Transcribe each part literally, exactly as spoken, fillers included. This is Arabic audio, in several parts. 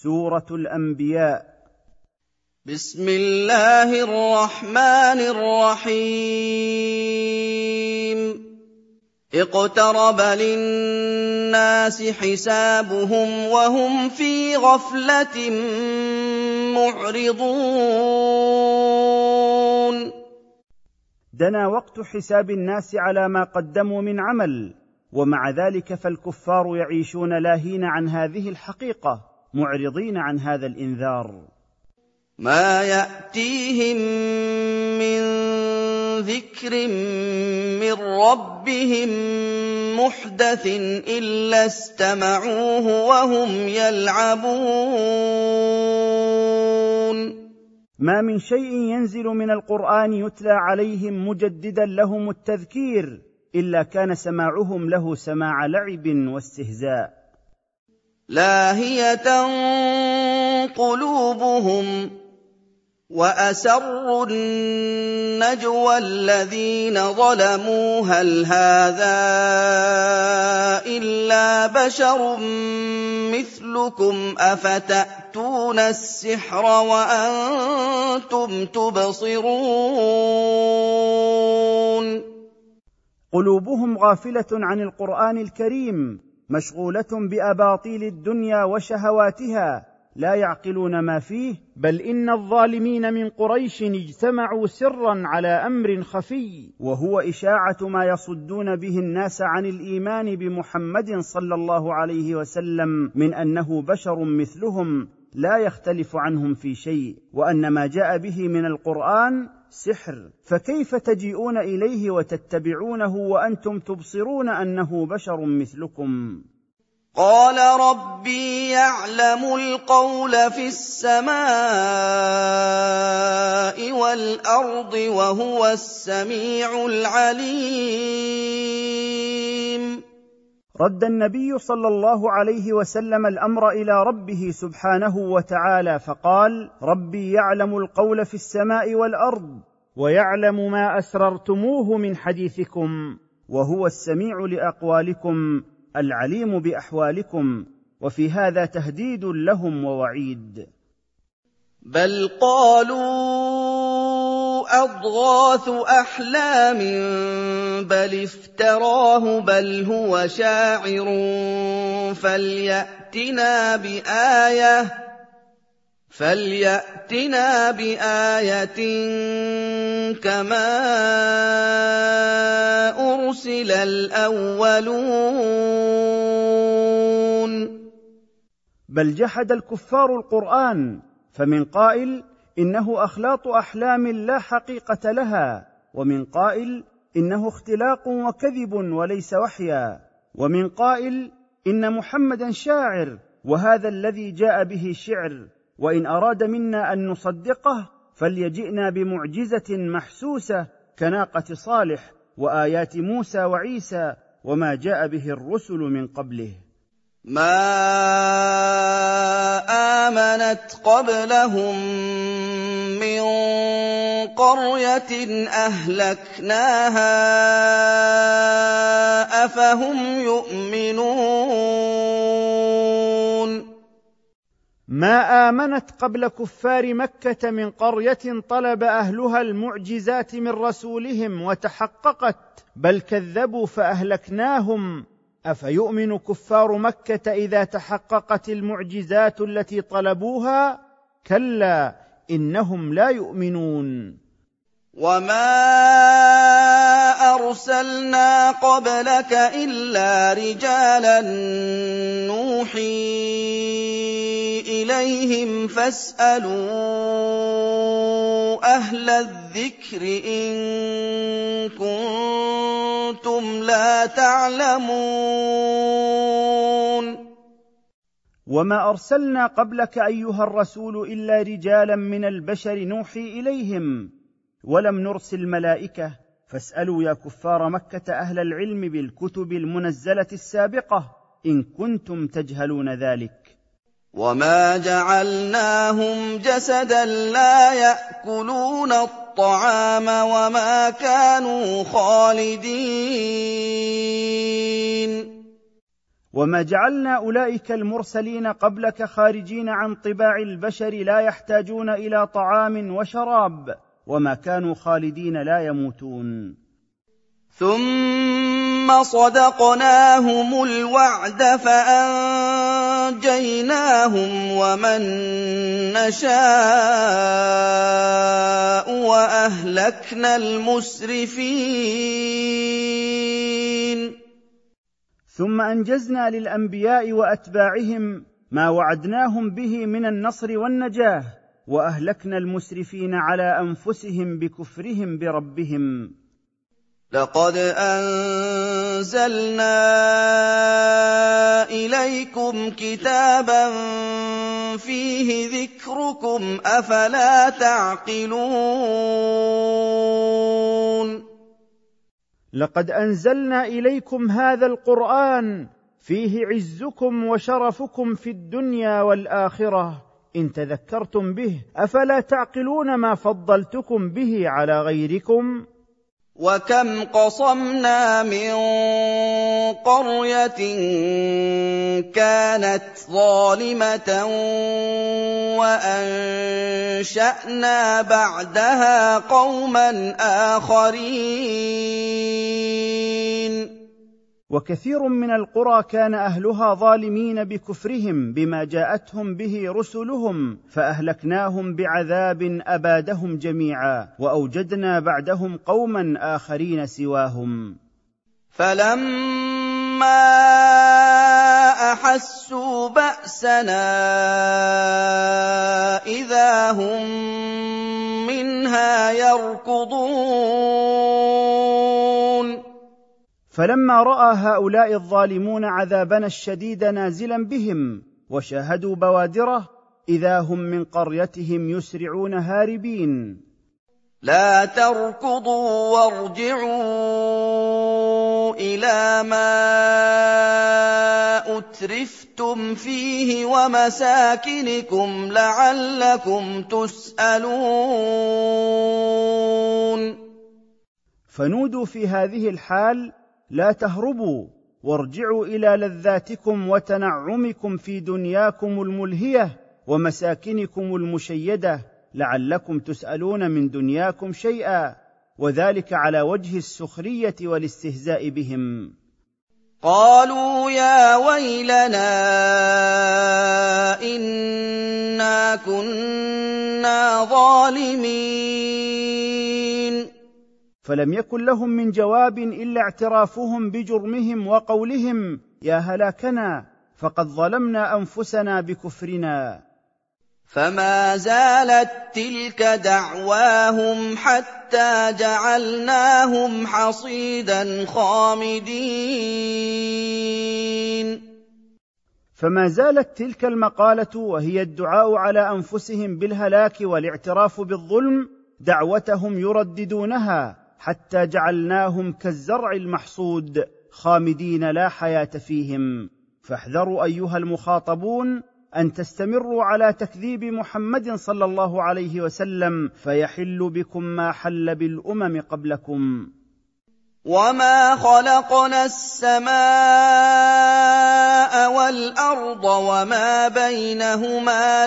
سورة الأنبياء. بسم الله الرحمن الرحيم. اقترب للناس حسابهم وهم في غفلة معرضون. دنا وقت حساب الناس على ما قدموا من عمل، ومع ذلك فالكفار يعيشون لاهين عن هذه الحقيقة، معرضين عن هذا الإنذار. ما يأتيهم من ذكر من ربهم محدث إلا استمعوه وهم يلعبون. ما من شيء ينزل من القرآن يتلى عليهم مجددا لهم التذكير إلا كان سماعهم له سماع لعب واستهزاء. لاهية قلوبهم وأسروا النجوى الذين ظلموا هل هذا إلا بشر مثلكم أفتأتون السحر وأنتم تبصرون. قلوبهم غافلة عن القرآن الكريم، مشغولة بأباطيل الدنيا وشهواتها، لا يعقلون ما فيه، بل إن الظالمين من قريش اجتمعوا سرا على أمر خفي، وهو إشاعة ما يصدون به الناس عن الإيمان بمحمد صلى الله عليه وسلم من أنه بشر مثلهم لا يختلف عنهم في شيء، وأن ما جاء به من القرآن سحر، فكيف تجيئون إليه وتتبعونه وأنتم تبصرون أنه بشر مثلكم؟ قال ربي يعلم القول في السماء والأرض وهو السميع العليم. رد النبي صلى الله عليه وسلم الأمر إلى ربه سبحانه وتعالى فقال: ربي يعلم القول في السماء والأرض ويعلم ما أسررتموه من حديثكم وهو السميع لأقوالكم العليم بأحوالكم. وفي هذا تهديد لهم ووعيد. بل قالوا أضغاث أحلام بل افتراه بل هو شاعر فليأتنا بآية فليأتنا بآية كما أرسل الأولون. بل جحد الكفار القرآن، فمن قائل إنه أخلاط أحلام لا حقيقة لها، ومن قائل إنه اختلاق وكذب وليس وحيا، ومن قائل إن محمدا شاعر وهذا الذي جاء به شعر، وإن أراد منا أن نصدقه فليجئنا بمعجزة محسوسة كناقة صالح وآيات موسى وعيسى وما جاء به الرسل من قبله. ما آمنت قبلهم من قرية أهلكناها أفهم يؤمنون. ما آمنت قبل كفار مكة من قرية طلب أهلها المعجزات من رسولهم وتحققت، بل كذبوا فأهلكناهم. أفيؤمن كفار مكة إذا تحققت المعجزات التي طلبوها؟ كلا إنهم لا يؤمنون. وما أرسلنا قبلك إلا رجالا نوحي إليهم فاسألوا أهل الذكر إن كنتم لا تعلمون. وما أرسلنا قبلك أيها الرسول إلا رجالا من البشر نوحي إليهم، ولم نرسل ملائكة، فاسألوا يا كفار مكة أهل العلم بالكتب المنزلة السابقة إن كنتم تجهلون ذلك. وما جعلناهم جسدا لا يأكلون الطعام وما كانوا خالدين. وما جعلنا أولئك المرسلين قبلك خارجين عن طباع البشر لا يحتاجون إلى طعام وشراب، وما كانوا خالدين لا يموتون. ثم صدقناهم الوعد فأنجيناهم ومن نشاء وأهلكنا المسرفين. ثم أنجزنا للأنبياء وأتباعهم ما وعدناهم به من النصر والنجاة، وأهلكنا المسرفين على أنفسهم بكفرهم بربهم. لقد أنزلنا إليكم كتابا فيه ذكركم أفلا تعقلون. لقد أنزلنا إليكم هذا القرآن فيه عزكم وشرفكم في الدنيا والآخرة، إن تذكرتم به أفلا تعقلون ما فضلتكم به على غيركم. وكم قصمنا من قرية كانت ظالمة وأنشأنا بعدها قوما آخرين. وكثير من القرى كان أهلها ظالمين بكفرهم بما جاءتهم به رسلهم، فأهلكناهم بعذاب أبادهم جميعا، وأوجدنا بعدهم قوما آخرين سواهم. فلما أحسوا بأسنا إذا هم منها يركضون. فلما رأى هؤلاء الظالمون عذابنا الشديد نازلا بهم وشاهدوا بوادره إذا هم من قريتهم يسرعون هاربين. لا تركضوا وارجعوا إلى ما أترفتم فيه ومساكنكم لعلكم تسألون. فنودوا في هذه الحال: لا تهربوا وارجعوا إلى لذاتكم وتنعمكم في دنياكم الملهية ومساكنكم المشيدة لعلكم تسألون من دنياكم شيئا، وذلك على وجه السخرية والاستهزاء بهم. قالوا يا ويلنا إنا كنا ظالمين. فلم يكن لهم من جواب إلا اعترافهم بجرمهم وقولهم: يا هلاكنا، فقد ظلمنا أنفسنا بكفرنا. فما زالت تلك دعواهم حتى جعلناهم حصيدا خامدين. فما زالت تلك المقالة وهي الدعاء على أنفسهم بالهلاك والاعتراف بالظلم دعوتهم يرددونها حتى جعلناهم كالزرع المحصود خامدين لا حياة فيهم. فاحذروا أيها المخاطبون أن تستمروا على تكذيب محمد صلى الله عليه وسلم فيحل بكم ما حل بالأمم قبلكم. وما خلقنا السماء والأرض وما بينهما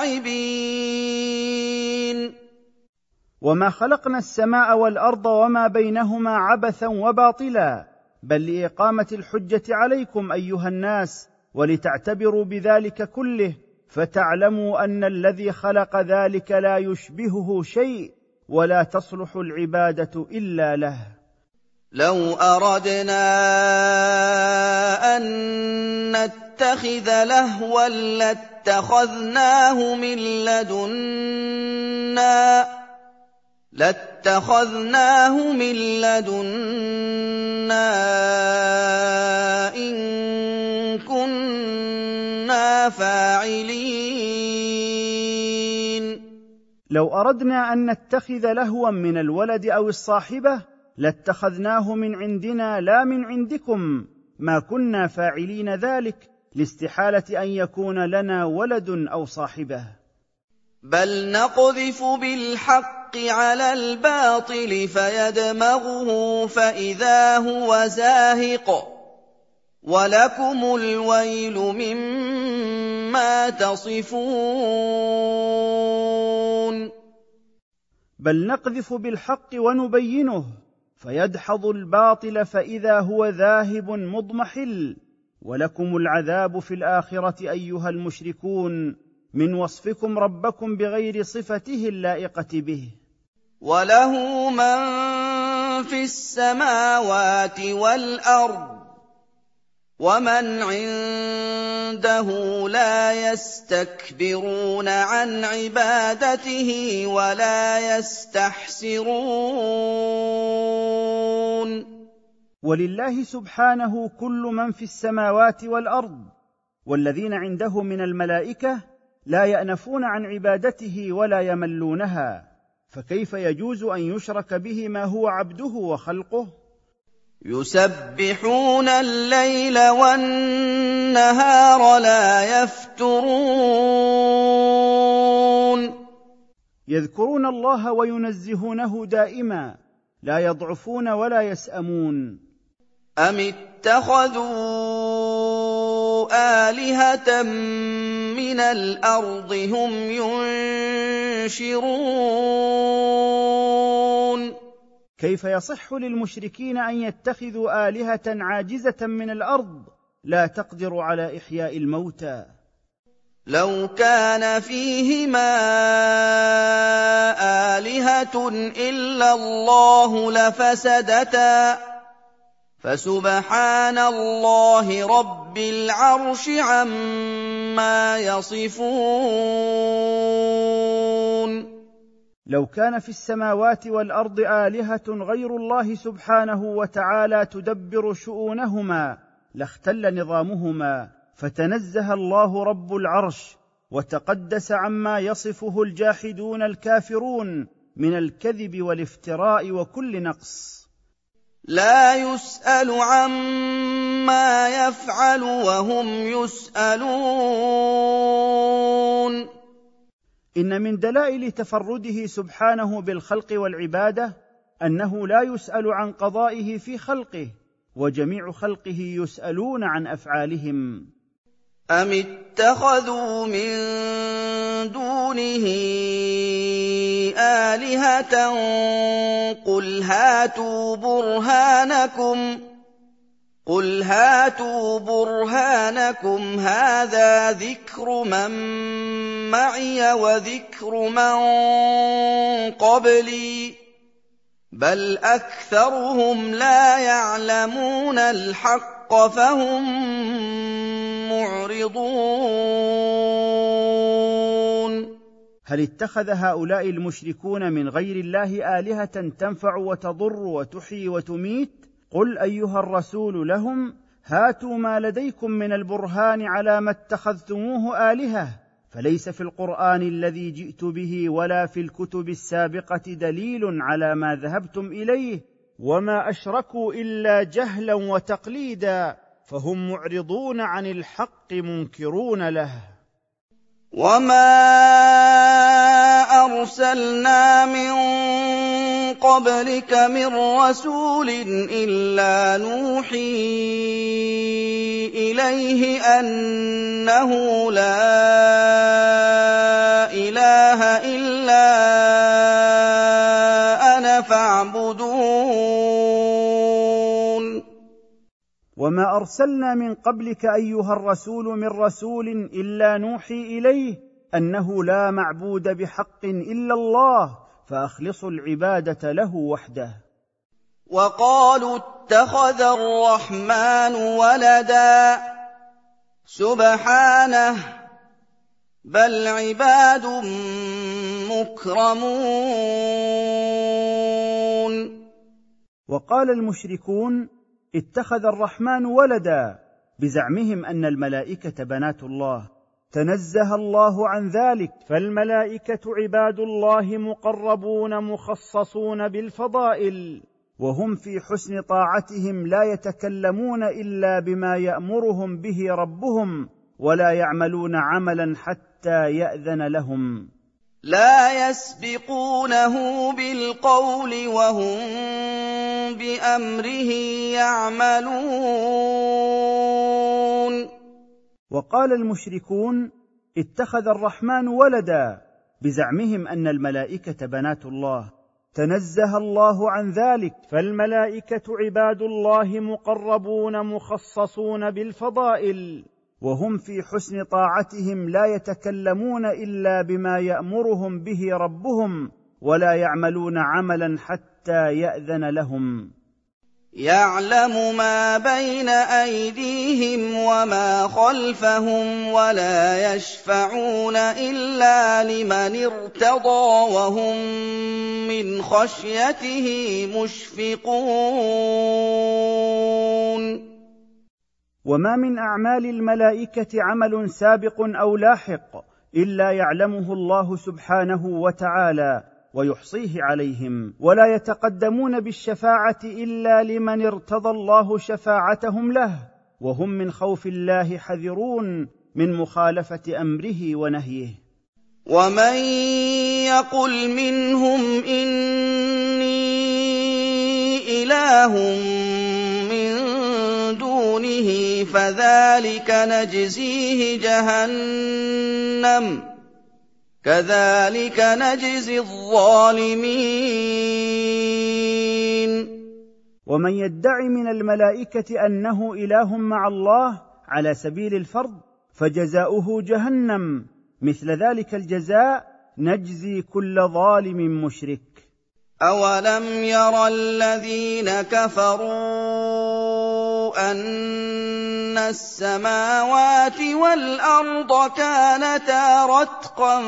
لاعبين. وما خلقنا السماء والأرض وما بينهما عبثا وباطلا، بل لإقامة الحجة عليكم أيها الناس، ولتعتبروا بذلك كله، فتعلموا أن الذي خلق ذلك لا يشبهه شيء ولا تصلح العبادة إلا له. لو أردنا أن نتخذ لهوا لاتخذناه من لدنا لاتخذناه من لدنا إن كنا فاعلين. لو أردنا أن نتخذ لهوا من الولد أو الصاحبة لاتخذناه من عندنا لا من عندكم، ما كنا فاعلين ذلك، لاستحالة أن يكون لنا ولد أو صاحبة. بل نقذف بالحق على الباطل فيدمغه فإذا هو زاهق وَلَكُمُ الْوَيْلُ مِمَّا تَصِفُونَ بل نقذف بالحق ونبينه فيدحض الباطل فإذا هو ذاهب مضمحل. ولكم العذاب في الآخرة أيها المشركون من وصفكم ربكم بغير صفته اللائقة به. وَلَهُ مَن فِي السَّمَاوَاتِ وَالْأَرْضِ وَمَنْ عِندَهُ لَا يَسْتَكْبِرُونَ عَنْ عِبَادَتِهِ وَلَا يَسْتَحْسِرُونَ ولله سبحانه كل من في السماوات والأرض، والذين عنده من الملائكة لا يأنفون عن عبادته ولا يملونها، فكيف يجوز أن يشرك به ما هو عبده وخلقه؟ يُسَبِّحُونَ اللَّيْلَ وَالنَّهَارَ لَا يَفْتُرُونَ يذكرون الله وينزهونه دائما لا يضعفون ولا يسأمون. أَمِ اتَّخَذُوا آلِهَةً مِّنَ الْأَرْضِ هُمْ يُنشِرُونَ كيف يصح للمشركين أن يتخذوا آلهة عاجزة من الأرض لا تقدر على إحياء الموتى؟ لَوْ كَانَ فِيهِمَا آلِهَةٌ إِلَّا اللَّهُ لَفَسَدَتَا فَسُبْحَانَ اللَّهِ رَبِّ الْعَرْشِ عَمَّا يَصِفُونَ لو كان في السماوات والأرض آلهة غير الله سبحانه وتعالى تدبر شؤونهما لاختل نظامهما، فتنزه الله رب العرش وتقدس عما يصفه الجاحدون الكافرون من الكذب والافتراء وكل نقص. لا يسأل عما يفعل وهم يسألون إن من دلائل تفرده سبحانه بالخلق والعبادة أنه لا يسأل عن قضائه في خلقه، وجميع خلقه يسألون عن أفعالهم. أم اتخذوا من دونه آلهة قل هاتوا برهانكم قل هاتوا برهانكم هذا ذكر من معي وذكر من قبلي بل أكثرهم لا يعلمون الحق فهم معرضون. هل اتخذ هؤلاء المشركون من غير الله آلهة تنفع وتضر وتحيي وتميت؟ قل أيها الرسول لهم هاتوا ما لديكم من البرهان على ما اتخذتموه آلهة، فليس في القرآن الذي جئت به ولا في الكتب السابقة دليل على ما ذهبتم إليه، وما أشركوا إلا جهلا وتقليدا فهم معرضون عن الحق منكرون له. وما أرسلنا من قبلك من رسول إلا نوحي إليه أنه لا إله إلا أنا فاعبدون. وما أرسلنا من قبلك أيها الرسول من رسول إلا نوحي إليه أنه لا معبود بحق إلا الله فأخلصوا العبادة له وحده. وقالوا اتخذ الرحمن ولدا سبحانه بل عباد مكرمون. وقال المشركون اتخذ الرحمن ولدا بزعمهم أن الملائكة بنات الله، تنزه الله عن ذلك، فالملائكة عباد الله مقربون مخصصون بالفضائل، وهم في حسن طاعتهم لا يتكلمون إلا بما يأمرهم به ربهم ولا يعملون عملا حتى يأذن لهم. لا يسبقونه بالقول وهم بأمره يعملون. وقال المشركون: اتخذ الرحمن ولدا، بزعمهم أن الملائكة بنات الله. تنزه الله عن ذلك، فالملائكة عباد الله مقربون مخصصون بالفضائل، وهم في حسن طاعتهم لا يتكلمون إلا بما يأمرهم به ربهم، ولا يعملون عملا حتى يأذن لهم. يعلم ما بين أيديهم وما خلفهم، ولا يشفعون إلا لمن ارتضى، وهم من خشيته مشفقون. وما من أعمال الملائكة عمل سابق أو لاحق إلا يعلمه الله سبحانه وتعالى ويحصيه عليهم، ولا يتقدمون بالشفاعة إلا لمن ارتضى الله شفاعتهم له، وهم من خوف الله حذرون من مخالفة أمره ونهيه. ومن يقل منهم إني إله من دونه فذلك نجزيه جهنم كذلك نجزي الظالمين. ومن يدعي من الملائكة أنه إله مع الله على سبيل الفرض فجزاؤه جهنم، مثل ذلك الجزاء نجزي كل ظالم مشرك. أولم ير الذين كفروا أن السماوات والأرض كانتا رتقا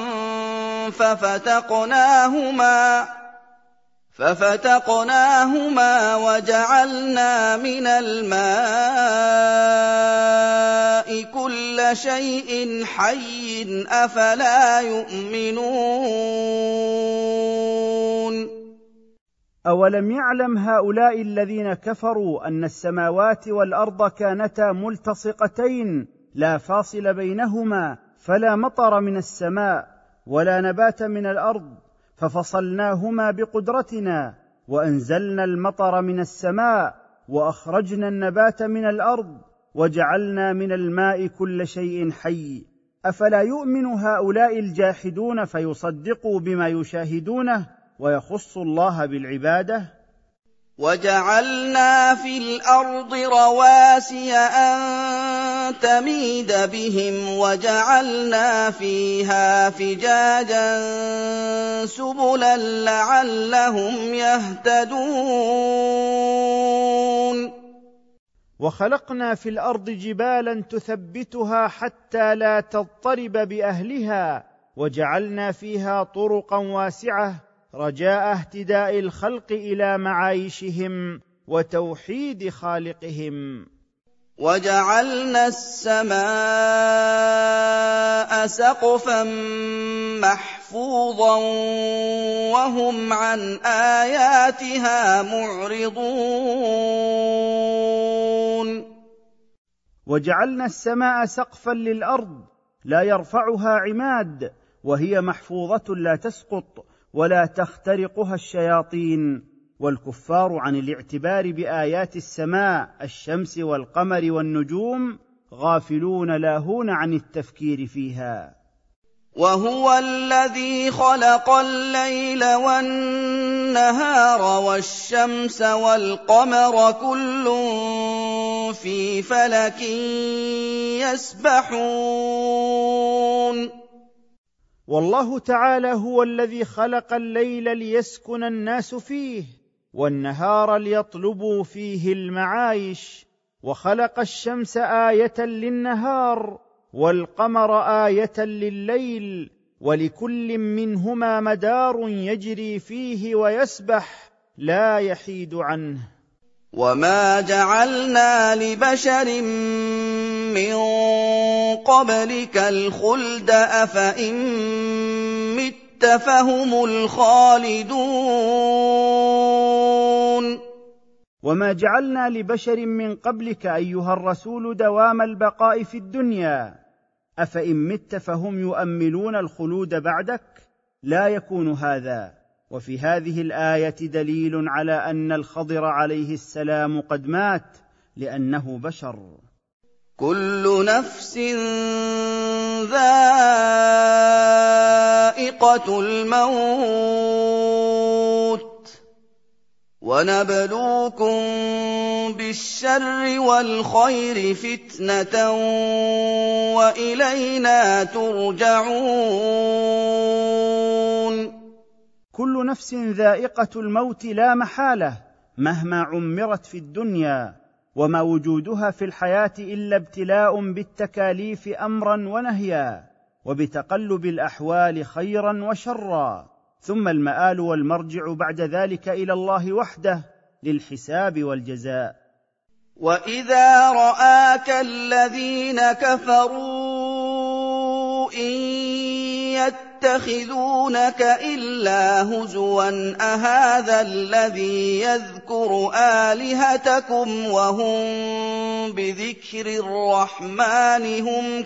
ففتقناهما ففتقناهما وجعلنا من الماء كل شيء حي أفلا يؤمنون. أولم يعلم هؤلاء الذين كفروا أن السماوات والأرض كانتا ملتصقتين لا فاصل بينهما، فلا مطر من السماء ولا نبات من الأرض، ففصلناهما بقدرتنا وأنزلنا المطر من السماء وأخرجنا النبات من الأرض وجعلنا من الماء كل شيء حي، أفلا يؤمن هؤلاء الجاحدون فيصدقوا بما يشاهدونه ويخص الله بالعبادة؟ وجعلنا في الأرض رواسي أن تميد بهم وجعلنا فيها فجاجا سبلا لعلهم يهتدون. وخلقنا في الأرض جبالا تثبتها حتى لا تضطرب بأهلها، وجعلنا فيها طرقا واسعة رجاء اهتداء الخلق إلى معايشهم وتوحيد خالقهم. وجعلنا السماء سقفا محفوظا وهم عن آياتها معرضون. وجعلنا السماء سقفا للأرض لا يرفعها عماد، وهي محفوظة لا تسقط ولا تخترقها الشياطين، والكفار عن الاعتبار بآيات السماء الشمس والقمر والنجوم غافلون لاهون عن التفكير فيها. وهو الذي خلق الليل والنهار والشمس والقمر كل في فلك يسبحون. والله تعالى هو الذي خلق الليل ليسكن الناس فيه، والنهار ليطلبوا فيه المعايش، وخلق الشمس آية للنهار والقمر آية لليل، ولكل منهما مدار يجري فيه ويسبح لا يحيد عنه. وما جعلنا لبشر من قبلك الخلد أفإن مت فهم الخالدون. وما جعلنا لبشر من قبلك أيها الرسول دوام البقاء في الدنيا، أفإن مت فهم يؤملون الخلود بعدك؟ لا يكون هذا. وفي هذه الآية دليل على أن الخضر عليه السلام قد مات لأنه بشر. كُلُّ نَفْسٍ ذَائِقَةُ الْمَوْتِ ۖ وَنَبْلُوكُم بِالشَّرِّ وَالْخَيْرِ فِتْنَةً وَإِلَيْنَا تُرْجَعُونَ كل نفس ذائقة الموت لا محالة مهما عمرت في الدنيا، وما وجودها في الحياة إلا ابتلاء بالتكاليف أمرا ونهيا، وبتقلب الأحوال خيرا وشرا، ثم المآل والمرجع بعد ذلك إلى الله وحده للحساب والجزاء. وَإِذَا رَآكَ الَّذِينَ كَفَرُوا إِن يَتَّخِذُونَكَ إِلَّا هُزُوًا أَهَٰذَا الَّذِي يَذْكُرُ آلِهَتَكُمْ وَهُم بِذِكْرِ الرَّحْمَٰنِ هُمْ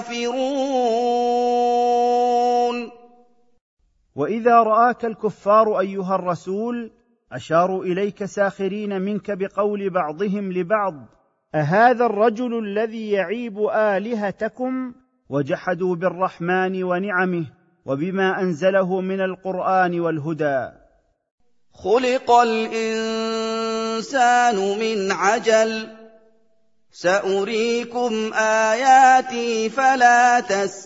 كَافِرُونَ وإذا رآك الكفار أيها الرسول أشاروا إليك ساخرين منك بقول بعضهم لبعض: أهذا الرجل الذي يعيب آلهتكم؟ وجحدوا بالرحمن ونعمه وبما أنزله من القرآن والهدى. خُلِقَ الْإِنسَانُ مِنْ عَجَلٍ ۚ سَأُرِيكُمْ آيَاتِي فَلَا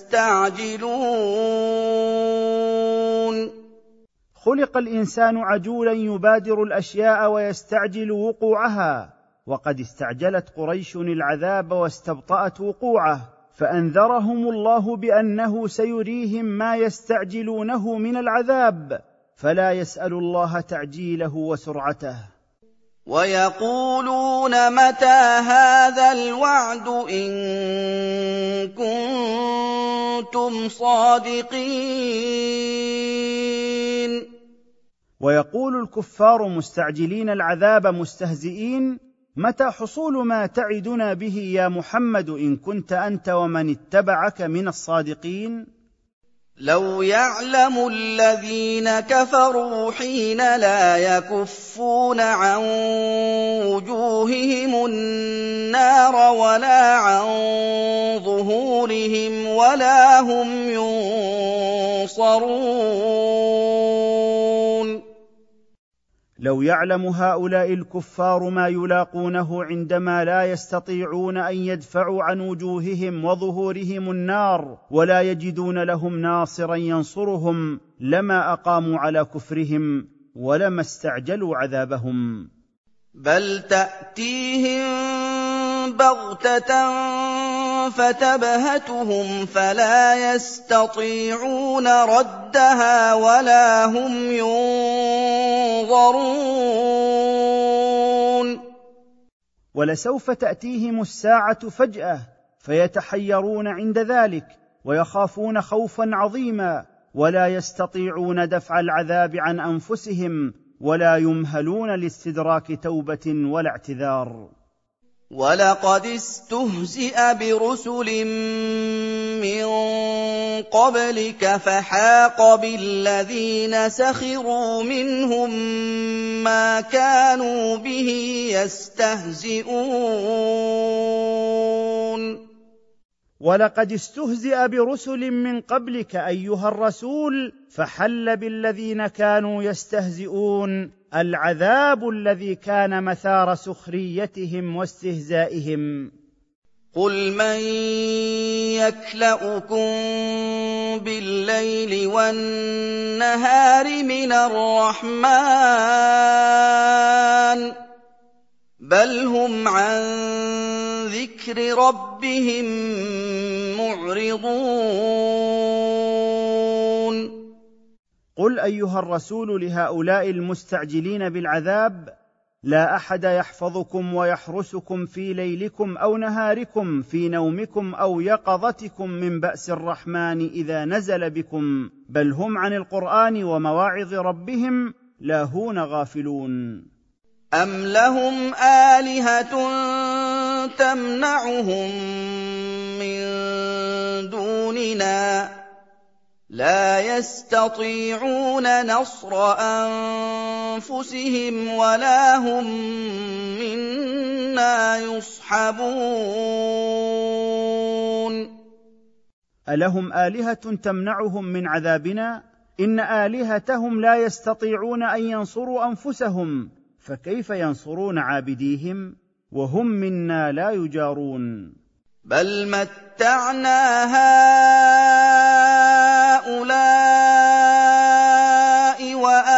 تَسْتَعْجِلُونَ خلق الإنسان عجولا يبادر الأشياء ويستعجل وقوعها، وقد استعجلت قريش العذاب واستبطأت وقوعه، فأنذرهم الله بأنه سيريهم ما يستعجلونه من العذاب، فلا يسأل الله تعجيله وسرعته. وَيَقُولُونَ مَتَىٰ هَٰذَا الْوَعْدُ إِن كُنتُمْ صَادِقِينَ ويقول الكفار مستعجلين العذاب مستهزئين: متى حصول ما تعدنا به يا محمد إن كنت أنت ومن اتبعك من الصادقين؟ لو يعلم الذين كفروا حين لا يكفون عن وجوههم النار ولا عن ظهورهم ولا هم ينصرون. لو يعلم هؤلاء الكفار ما يلاقونه عندما لا يستطيعون أن يدفعوا عن وجوههم وظهورهم النار ولا يجدون لهم ناصرا ينصرهم لما أقاموا على كفرهم ولما استعجلوا عذابهم. بل تأتيهم بغتة فتبهتهم فلا يستطيعون ردها ولا هم ينظرون. ولسوف تأتيهم الساعة فجأة فيتحيرون عند ذلك ويخافون خوفا عظيما، ولا يستطيعون دفع العذاب عن أنفسهم ولا يمهلون لاستدراك توبة ولا اعتذار. وَلَقَدِ اسْتُهْزِئَ بِرُسُلٍ مِّن قَبْلِكَ فَحَاقَ بِالَّذِينَ سَخِرُوا مِنْهُم مَّا كَانُوا بِهِ يَسْتَهْزِئُونَ. ولقد استهزئ برسل من قبلك أيها الرسول فحل بالذين كانوا يستهزئون العذاب الذي كان مثار سخريتهم واستهزائهم. قُلْ مَن يَكْلَؤُكُم بِاللَّيْلِ وَالنَّهَارِ مِنَ الرَّحْمَٰنِ بَلْ هُمْ عَن ذِكْرِ رَبِّهِم مُّعْرِضُونَ. قل أيها الرسول لهؤلاء المستعجلين بالعذاب: لا أحد يحفظكم ويحرسكم في ليلكم أو نهاركم، في نومكم أو يقظتكم، من بأس الرحمن إذا نزل بكم، بل هم عن القرآن ومواعظ ربهم لاهون غافلون. أَمْ لَهُمْ آلِهَةٌ تَمْنَعُهُم مِّن دُونِنَا ۚ لَا يَسْتَطِيعُونَ نَصْرَ أَنفُسِهِمْ وَلَا هُم مِّنَّا يُصْحَبُونَ ألهم آلهة تمنعهم من عذابنا؟ إن آلهتهم لا يستطيعون أن ينصروا أنفسهم، فكيف ينصرون عابديهم وهم منا لا يجارون؟ بَلْ مَتَّعْنَا هَٰؤُلَاءِ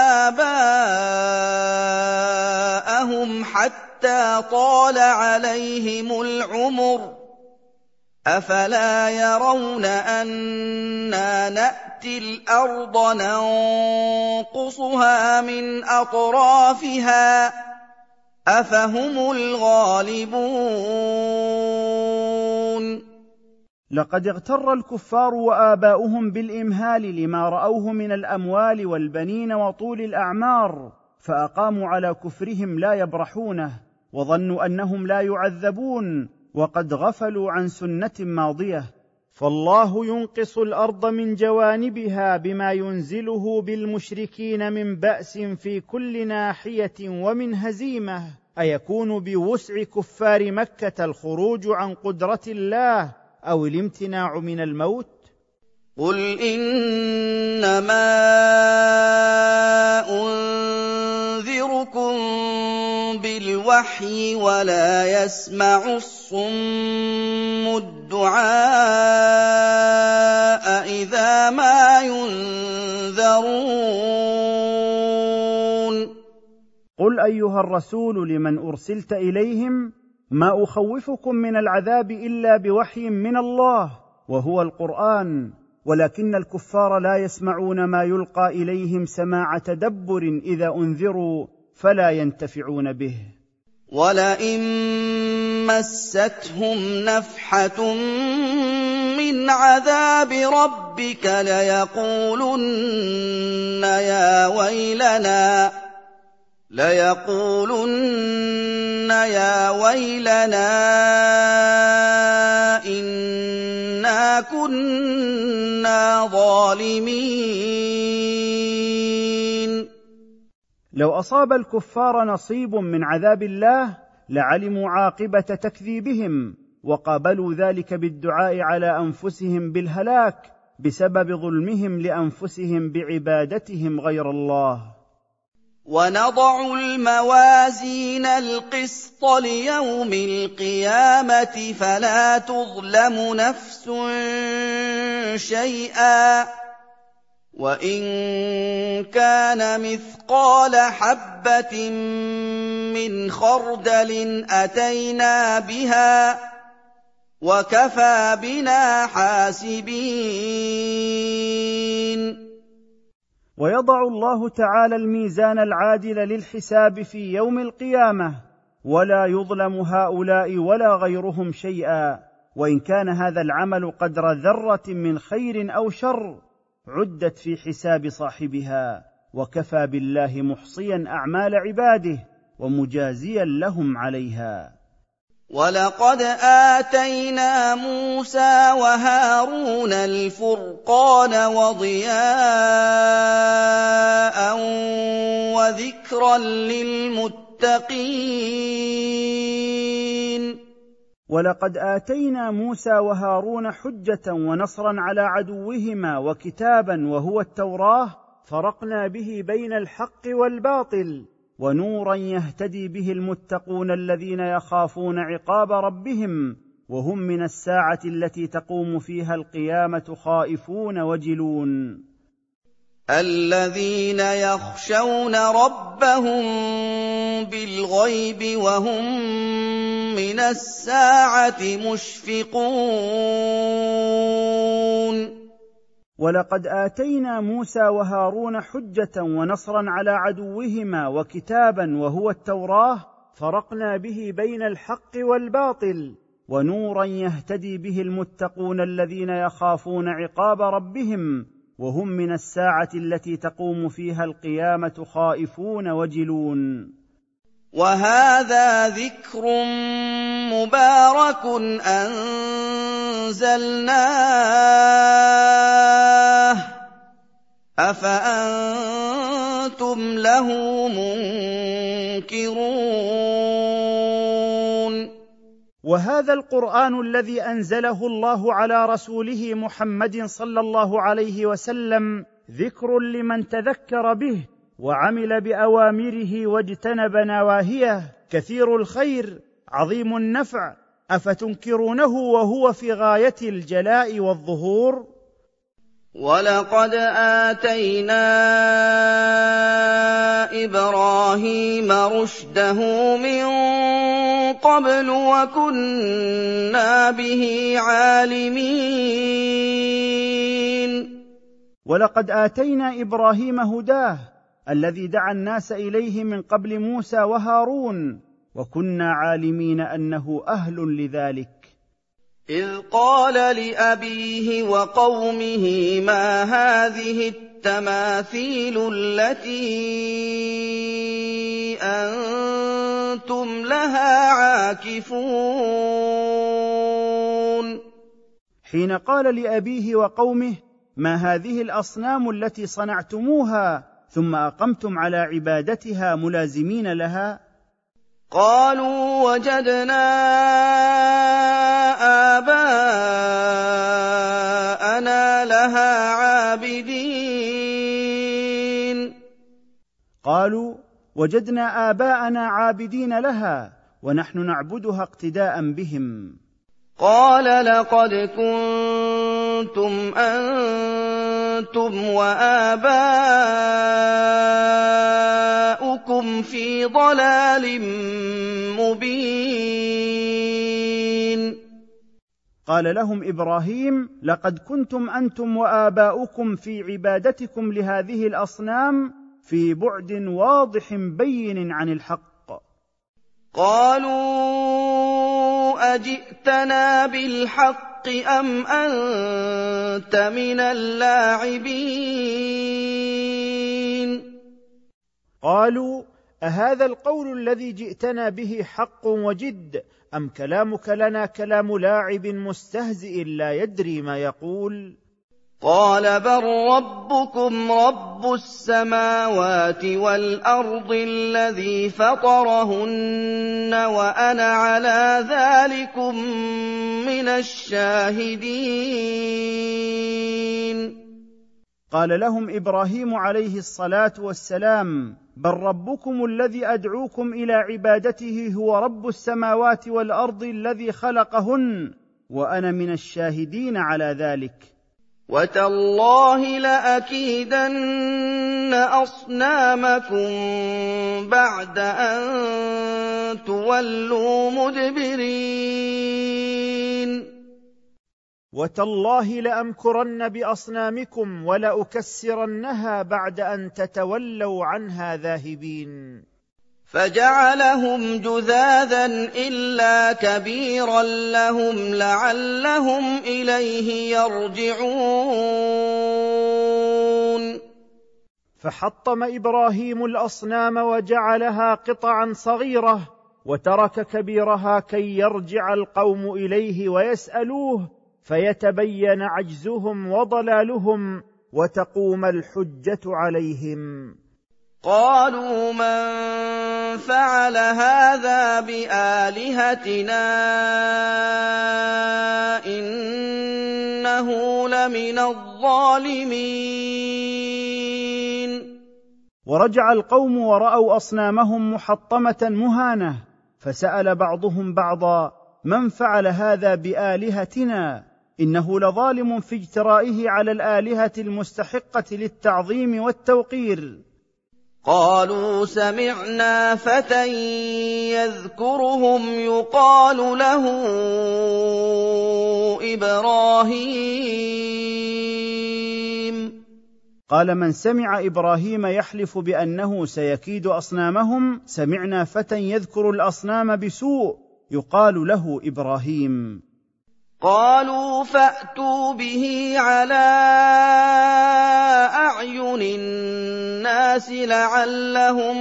وَآبَاءَهُمْ حَتَّىٰ طَالَ عَلَيْهِمُ الْعُمُرُ ۗ أَفَلَا يَرَوْنَ أَنَّا نَأْتِي الْأَرْضَ نَنقُصُهَا مِنْ أَطْرَافِهَا ۚ أَفَهُمُ الْغَالِبُونَ لقد اغتر الكفار وآباؤهم بالإمهال لما رأوه من الأموال والبنين وطول الأعمار، فأقاموا على كفرهم لا يبرحونه، وظنوا أنهم لا يعذبون، وقد غفلوا عن سنة ماضية. فالله ينقص الأرض من جوانبها بما ينزله بالمشركين من بأس في كل ناحية ومن هزيمة. أيكون بوسع كفار مكة الخروج عن قدرة الله أو الامتناع من الموت؟ قُلْ إِنَّمَا أُنذِرُكُم بِالْوَحْيِ وَلَا يَسْمَعُ الصُّمُّ الدُّعَاءَ إِذَا مَا يُنذَرُونَ قل أيها الرسول لمن أرسلت إليهم: ما أخوفكم من العذاب إلا بوحي من الله وهو القرآن، ولكن الكفار لا يسمعون ما يلقى إليهم سماع تدبر إذا أنذروا فلا ينتفعون به. وَلَئِن مَّسَّتْهُمْ نَفْحَةٌ مِّنْ عَذَابِ رَبِّكَ لَيَقُولُنَّ يَا وَيْلَنَا لَيَقُولُنَّ يَا وَيْلَنَا إِنَّا كُنَّا ظَالِمِينَ لو أصاب الكفار نصيب من عذاب الله لعلموا عاقبة تكذيبهم، وقابلوا ذلك بالدعاء على أنفسهم بالهلاك بسبب ظلمهم لأنفسهم بعبادتهم غير الله. وَنَضَعُ الْمَوَازِينَ الْقِسْطَ لِيَوْمِ الْقِيَامَةِ فَلَا تُظْلَمُ نَفْسٌ شَيْئًا ۖ وَإِن كَانَ مِثْقَالَ حَبَّةٍ مِّنْ خَرْدَلٍ أَتَيْنَا بِهَا ۗ وَكَفَىٰ بِنَا حَاسِبِينَ. ويضع الله تعالى الميزان العادل للحساب في يوم القيامة، ولا يظلم هؤلاء ولا غيرهم شيئا، وإن كان هذا العمل قدر ذرة من خير أو شر عدت في حساب صاحبها، وكفى بالله محصيا أعمال عباده ومجازيا لهم عليها. وَلَقَدْ آتَيْنَا مُوسَىٰ وَهَارُونَ الْفُرْقَانَ وَضِيَاءً وَذِكْرًا لِّلْمُتَّقِينَ. ولقد آتينا موسى وهارون حجة ونصرا على عدوهما وكتابا وهو التوراة، فرقنا به بين الحق والباطل، ونورا يهتدي به المتقون الذين يخافون عقاب ربهم وهم من الساعة التي تقوم فيها القيامة خائفون وجلون. الذين يخشون ربهم بالغيب وهم من الساعة مشفقون. ولقد آتينا موسى وهارون حجة ونصرا على عدوهما وكتابا وهو التوراة، فرقنا به بين الحق والباطل، ونورا يهتدي به المتقون الذين يخافون عقاب ربهم وهم من الساعة التي تقوم فيها القيامة خائفون وجلون. وهذا ذكر مبارك أنزلناه أَفَأَنتُمْ لَهُ مُنكِرُونَ وهذا القرآن الذي أنزله الله على رسوله محمد صلى الله عليه وسلم ذكر لمن تذكر به وعمل بأوامره واجتنب نواهيه، كثير الخير عظيم النفع، أفتنكرونه وهو في غاية الجلاء والظهور؟ وَلَقَدْ آتَيْنَا إِبْرَاهِيمَ رُشْدَهُ مِن قَبْلُ وَكُنَّا بِهِ عَالِمِينَ ولقد آتينا إبراهيم هداه الذي دعا الناس إليه من قبل موسى وهارون، وكنا عالمين أنه أهل لذلك. إِذْ قَالَ لِأَبِيهِ وَقَوْمِهِ مَا هَٰذِهِ التَّمَاثِيلُ الَّتِي أَنتُمْ لَهَا عَاكِفُونَ حين قال لأبيه وقومه ما هذه الأصنام التي صنعتموها ثم أقمتم على عبادتها ملازمين لها؟ قالوا وجدنا آباءنا لها عابدين قالوا وجدنا آباءنا عابدين لها ونحن نعبدها اقتداء بهم. قال لقد كنتم أنتم وآباؤكم في ضلال مبين. قال لهم إبراهيم لقد كنتم أنتم وآباؤكم في عبادتكم لهذه الأصنام في بعد واضح بين عن الحق. قالوا أجئتنا بالحق أم أنت من اللاعبين. قالوا أهذا القول الذي جئتنا به حق وجد أم كلامك لنا كلام لاعب مستهزئ لا يدري ما يقول؟ قال بل ربكم رب السماوات والأرض الذي فطرهن وأنا على ذلكم من الشاهدين. قال لهم إبراهيم عليه الصلاة والسلام بل ربكم الذي أدعوكم إلى عبادته هو رب السماوات والأرض الذي خلقهن وأنا من الشاهدين على ذلك. وتالله لأكيدن أصنامكم بعد أن تولوا مدبرين. وتالله لأمكرن بأصنامكم ولأكسرنها بعد أن تتولوا عنها ذاهبين. فجعلهم جذاذا إلا كبيرا لهم لعلهم إليه يرجعون. فحطم إبراهيم الأصنام وجعلها قطعا صغيرة وترك كبيرها كي يرجع القوم إليه ويسألوه فيتبين عجزهم وضلالهم وتقوم الحجة عليهم. قالوا من فعل هذا بآلهتنا إنه لمن الظالمين. ورجع القوم ورأوا أصنامهم محطمة مهانة فسأل بعضهم بعضا من فعل هذا بآلهتنا إنه لظالم في اجترائه على الآلهة المستحقة للتعظيم والتوقير. قالوا سمعنا فتى يذكرهم يقال له إبراهيم. قال من سمع إبراهيم يحلف بأنه سيكيد أصنامهم سمعنا فتى يذكر الأصنام بسوء يقال له إبراهيم. قالوا فأتوا به على أعين الناس لعلهم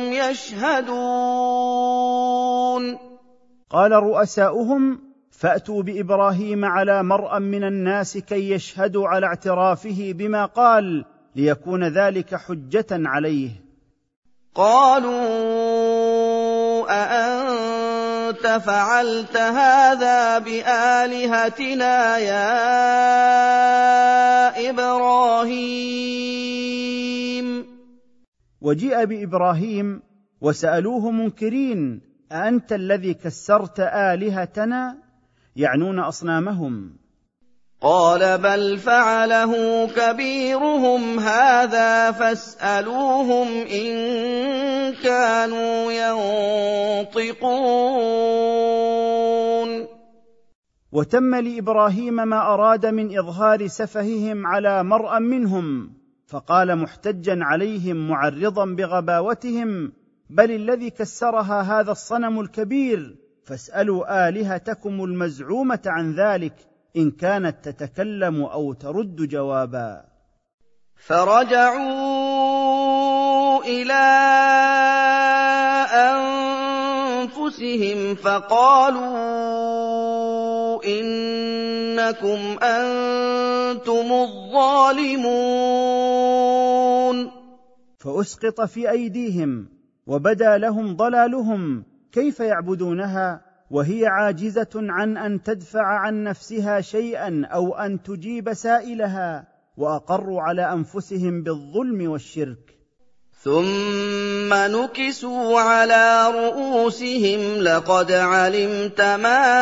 يشهدون. قال رؤساؤهم فأتوا بإبراهيم على مرأى من الناس كي يشهدوا على اعترافه بما قال ليكون ذلك حجة عليه. قالوا أأنت فعلت هذا بآلهتنا يا إبراهيم؟ وجيء بإبراهيم وسألوه منكرين: أأنت الذي كسرت آلهتنا؟ يعنون أصنامهم. قال بل فعله كبيرهم هذا فاسألوهم إن كانوا ينطقون. وتم لإبراهيم ما أراد من إظهار سفههم على مرء منهم، فقال محتجا عليهم معرضا بغباوتهم: بل الذي كسرها هذا الصنم الكبير، فاسألوا آلهتكم المزعومة عن ذلك إن كانت تتكلم أو ترد جوابا. فرجعوا إلى أنفسهم فقالوا إنكم أنتم الظالمون. فأسقط في أيديهم وبدا لهم ضلالهم، كيف يعبدونها وهي عاجزة عن أن تدفع عن نفسها شيئا أو أن تجيب سائلها، وأقروا على أنفسهم بالظلم والشرك. ثم نكسوا على رؤوسهم لقد علمت ما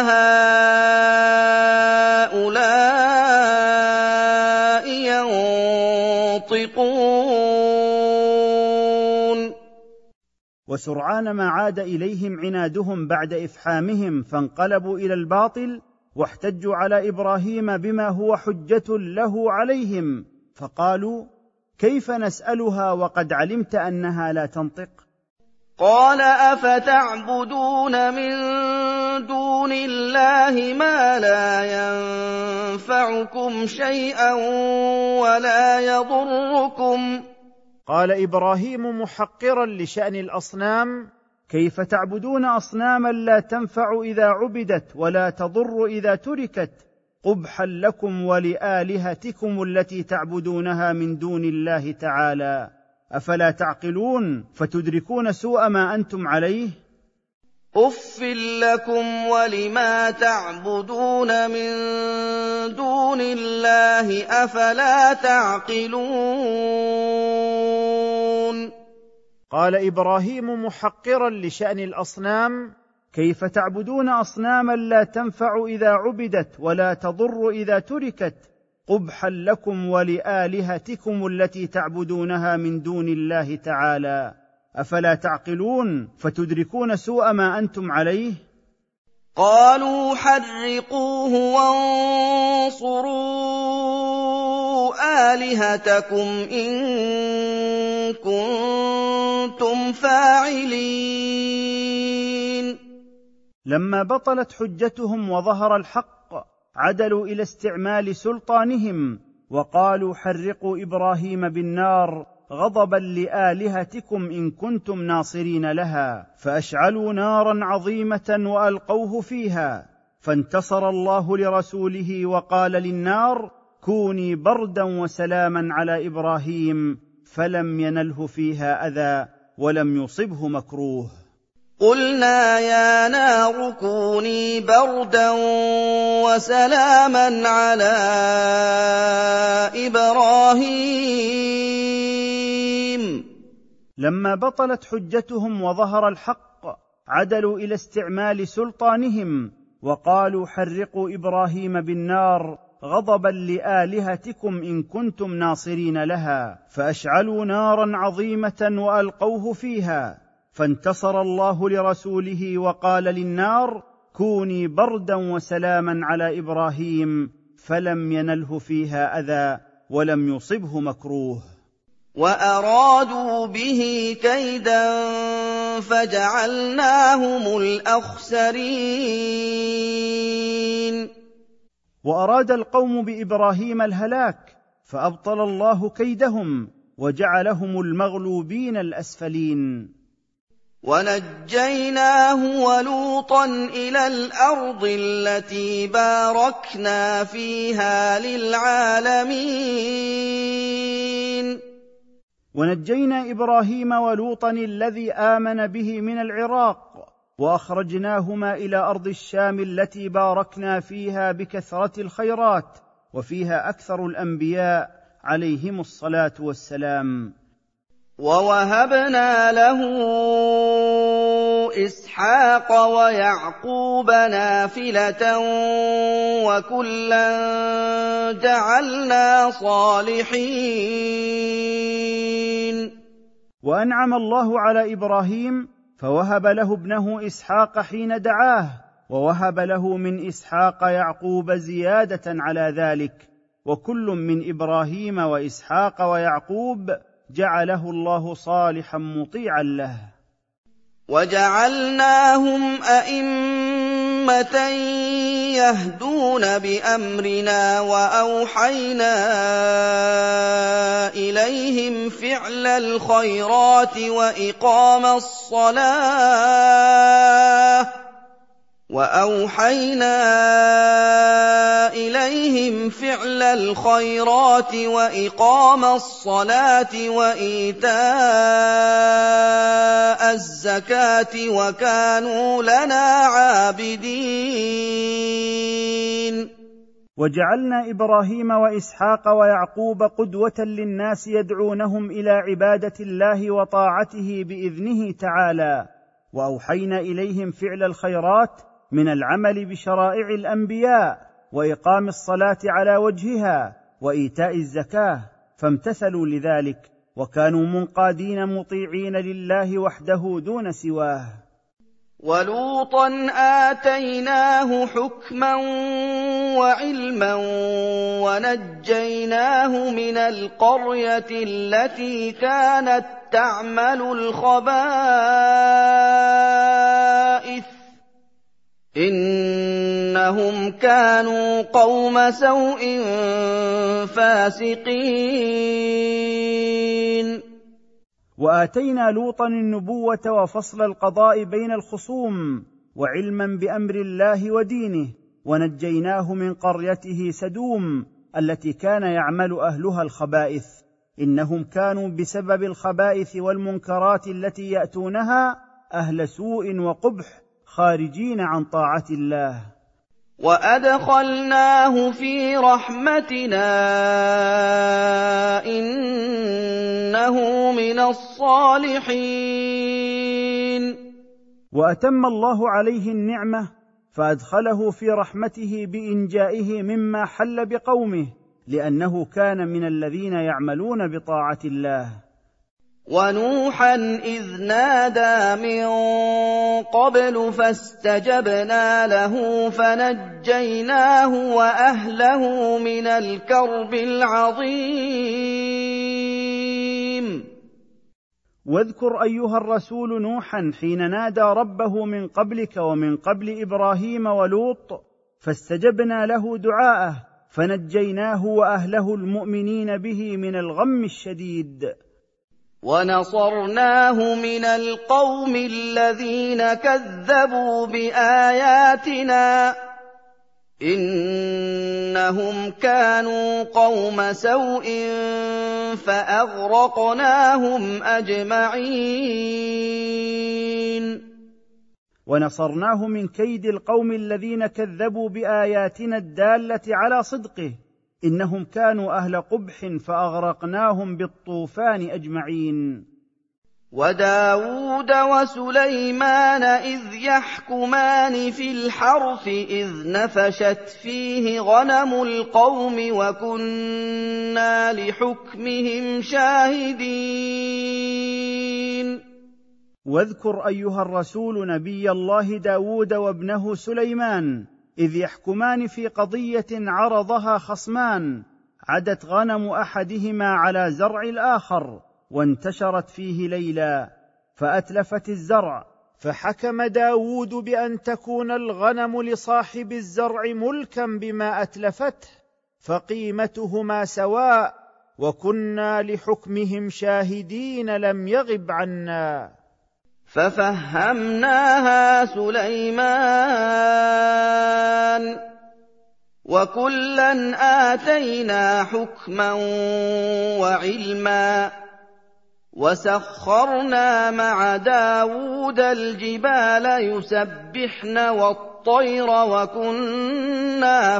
هؤلاء ينطقون. وسرعان ما عاد إليهم عنادهم بعد إفحامهم، فانقلبوا إلى الباطل واحتجوا على إبراهيم بما هو حجة له عليهم، فقالوا: كيف نسألها وقد علمت أنها لا تنطق؟ قال أفتعبدون من دون الله ما لا ينفعكم شيئا ولا يضركم؟ قال إبراهيم محقرا لشأن الأصنام: كيف تعبدون أصناما لا تنفع إذا عبدت ولا تضر إذا تركت؟ قبحا لكم ولآلهتكم التي تعبدونها من دون الله تعالى، أفلا تعقلون فتدركون سوء ما أنتم عليه؟ أف لكم ولما تعبدون من دون الله أفلا تعقلون. قال إبراهيم محقرا لشأن الأصنام: كيف تعبدون أصناما لا تنفع إذا عبدت ولا تضر إذا تركت؟ قبحا لكم ولآلهتكم التي تعبدونها من دون الله تعالى، أفلا تعقلون فتدركون سوء ما أنتم عليه؟ قالوا حرقوه وانصروا آلهتكم إن كنتم فاعلين. لما بطلت حجتهم وظهر الحق عدلوا إلى استعمال سلطانهم وقالوا: حرقوا إبراهيم بالنار غضبا لآلهتكم إن كنتم ناصرين لها، فأشعلوا نارا عظيمة وألقوه فيها، فانتصر الله لرسوله وقال للنار: كوني بردا وسلاما على إبراهيم، فلم ينله فيها أذى ولم يصبه مكروه. قلنا يا نار كوني بردا وسلاما على إبراهيم. لما بطلت حجتهم وظهر الحق عدلوا إلى استعمال سلطانهم وقالوا: حرقوا إبراهيم بالنار غضبا لآلهتكم إن كنتم ناصرين لها، فأشعلوا نارا عظيمة وألقوه فيها، فانتصر الله لرسوله وقال للنار: كوني بردا وسلاما على إبراهيم، فلم ينله فيها أذى ولم يصبه مكروه. وأرادوا به كيدا فجعلناهم الأخسرين. وأراد القوم بإبراهيم الهلاك، فأبطل الله كيدهم وجعلهم المغلوبين الأسفلين. ونجيناه ولوطا إلى الأرض التي باركنا فيها للعالمين. ونجينا إبراهيم ولوطا الذي آمن به من العراق، وأخرجناهما إلى أرض الشام التي باركنا فيها بكثرة الخيرات، وفيها أكثر الأنبياء عليهم الصلاة والسلام. ووهبنا له إسحاق ويعقوب نافلة وكلا جعلنا صالحين. وأنعم الله على إبراهيم فوهب له ابنه إسحاق حين دعاه، ووهب له من إسحاق يعقوب زيادة على ذلك، وكل من إبراهيم وإسحاق ويعقوب جعله الله صالحا مطيعا له. وجعلناهم أئمة يهدون بأمرنا وأوحينا إليهم فعل الخيرات وإقام الصلاة وأوحينا إليهم فعل الخيرات وإقام الصلاة وإيتاء الزكاة وكانوا لنا عابدين. وجعلنا إبراهيم وإسحاق ويعقوب قدوة للناس يدعونهم إلى عبادة الله وطاعته بإذنه تعالى، وأوحينا إليهم فعل الخيرات من العمل بشرائع الأنبياء، وإقام الصلاة على وجهها، وإيتاء الزكاة، فامتثلوا لذلك وكانوا منقادين مطيعين لله وحده دون سواه. ولوطا آتيناه حكما وعلما ونجيناه من القرية التي كانت تعمل الخبائث إنهم كانوا قوم سوء فاسقين. وآتينا لوطا النبوة وفصل القضاء بين الخصوم وعلما بأمر الله ودينه، ونجيناه من قريته سدوم التي كان يعمل أهلها الخبائث، إنهم كانوا بسبب الخبائث والمنكرات التي يأتونها أهل سوء وقبح خارجين عن طاعة الله. وأدخلناه في رحمتنا إنه من الصالحين. وأتم الله عليه النعمة فأدخله في رحمته بإنجائه مما حل بقومه، لأنه كان من الذين يعملون بطاعة الله. ونوحا إذ نادى من قبل فاستجبنا له فنجيناه وأهله من الكرب العظيم. واذكر أيها الرسول نوحا حين نادى ربه من قبلك ومن قبل إبراهيم ولوط، فاستجبنا له دعاءه فنجيناه وأهله المؤمنين به من الغم الشديد. ونصرناه من القوم الذين كذبوا بآياتنا إنهم كانوا قوم سوء فأغرقناهم أجمعين. ونصرناه من كيد القوم الذين كذبوا بآياتنا الدالة على صدقه، إنهم كانوا أهل قبح فأغرقناهم بالطوفان أجمعين. وداود وسليمان إذ يحكمان في الحرث إذ نفشت فيه غنم القوم وكنا لحكمهم شاهدين. واذكر أيها الرسول نبي الله داود وابنه سليمان إذ يحكمان في قضية عرضها خصمان، عدت غنم أحدهما على زرع الآخر وانتشرت فيه ليلا فأتلفت الزرع، فحكم داود بأن تكون الغنم لصاحب الزرع ملكا بما أتلفته، فقيمتهما سواء، وكنا لحكمهم شاهدين لم يغب عنا. ففهمناها سليمان وكلا آتينا حكما وعلما وَسَخَّرْنَا مَعَ دَاوُودَ الْجِبَالَ يُسَبِّحْنَ وَالطَّيْرَ وَكُنَّا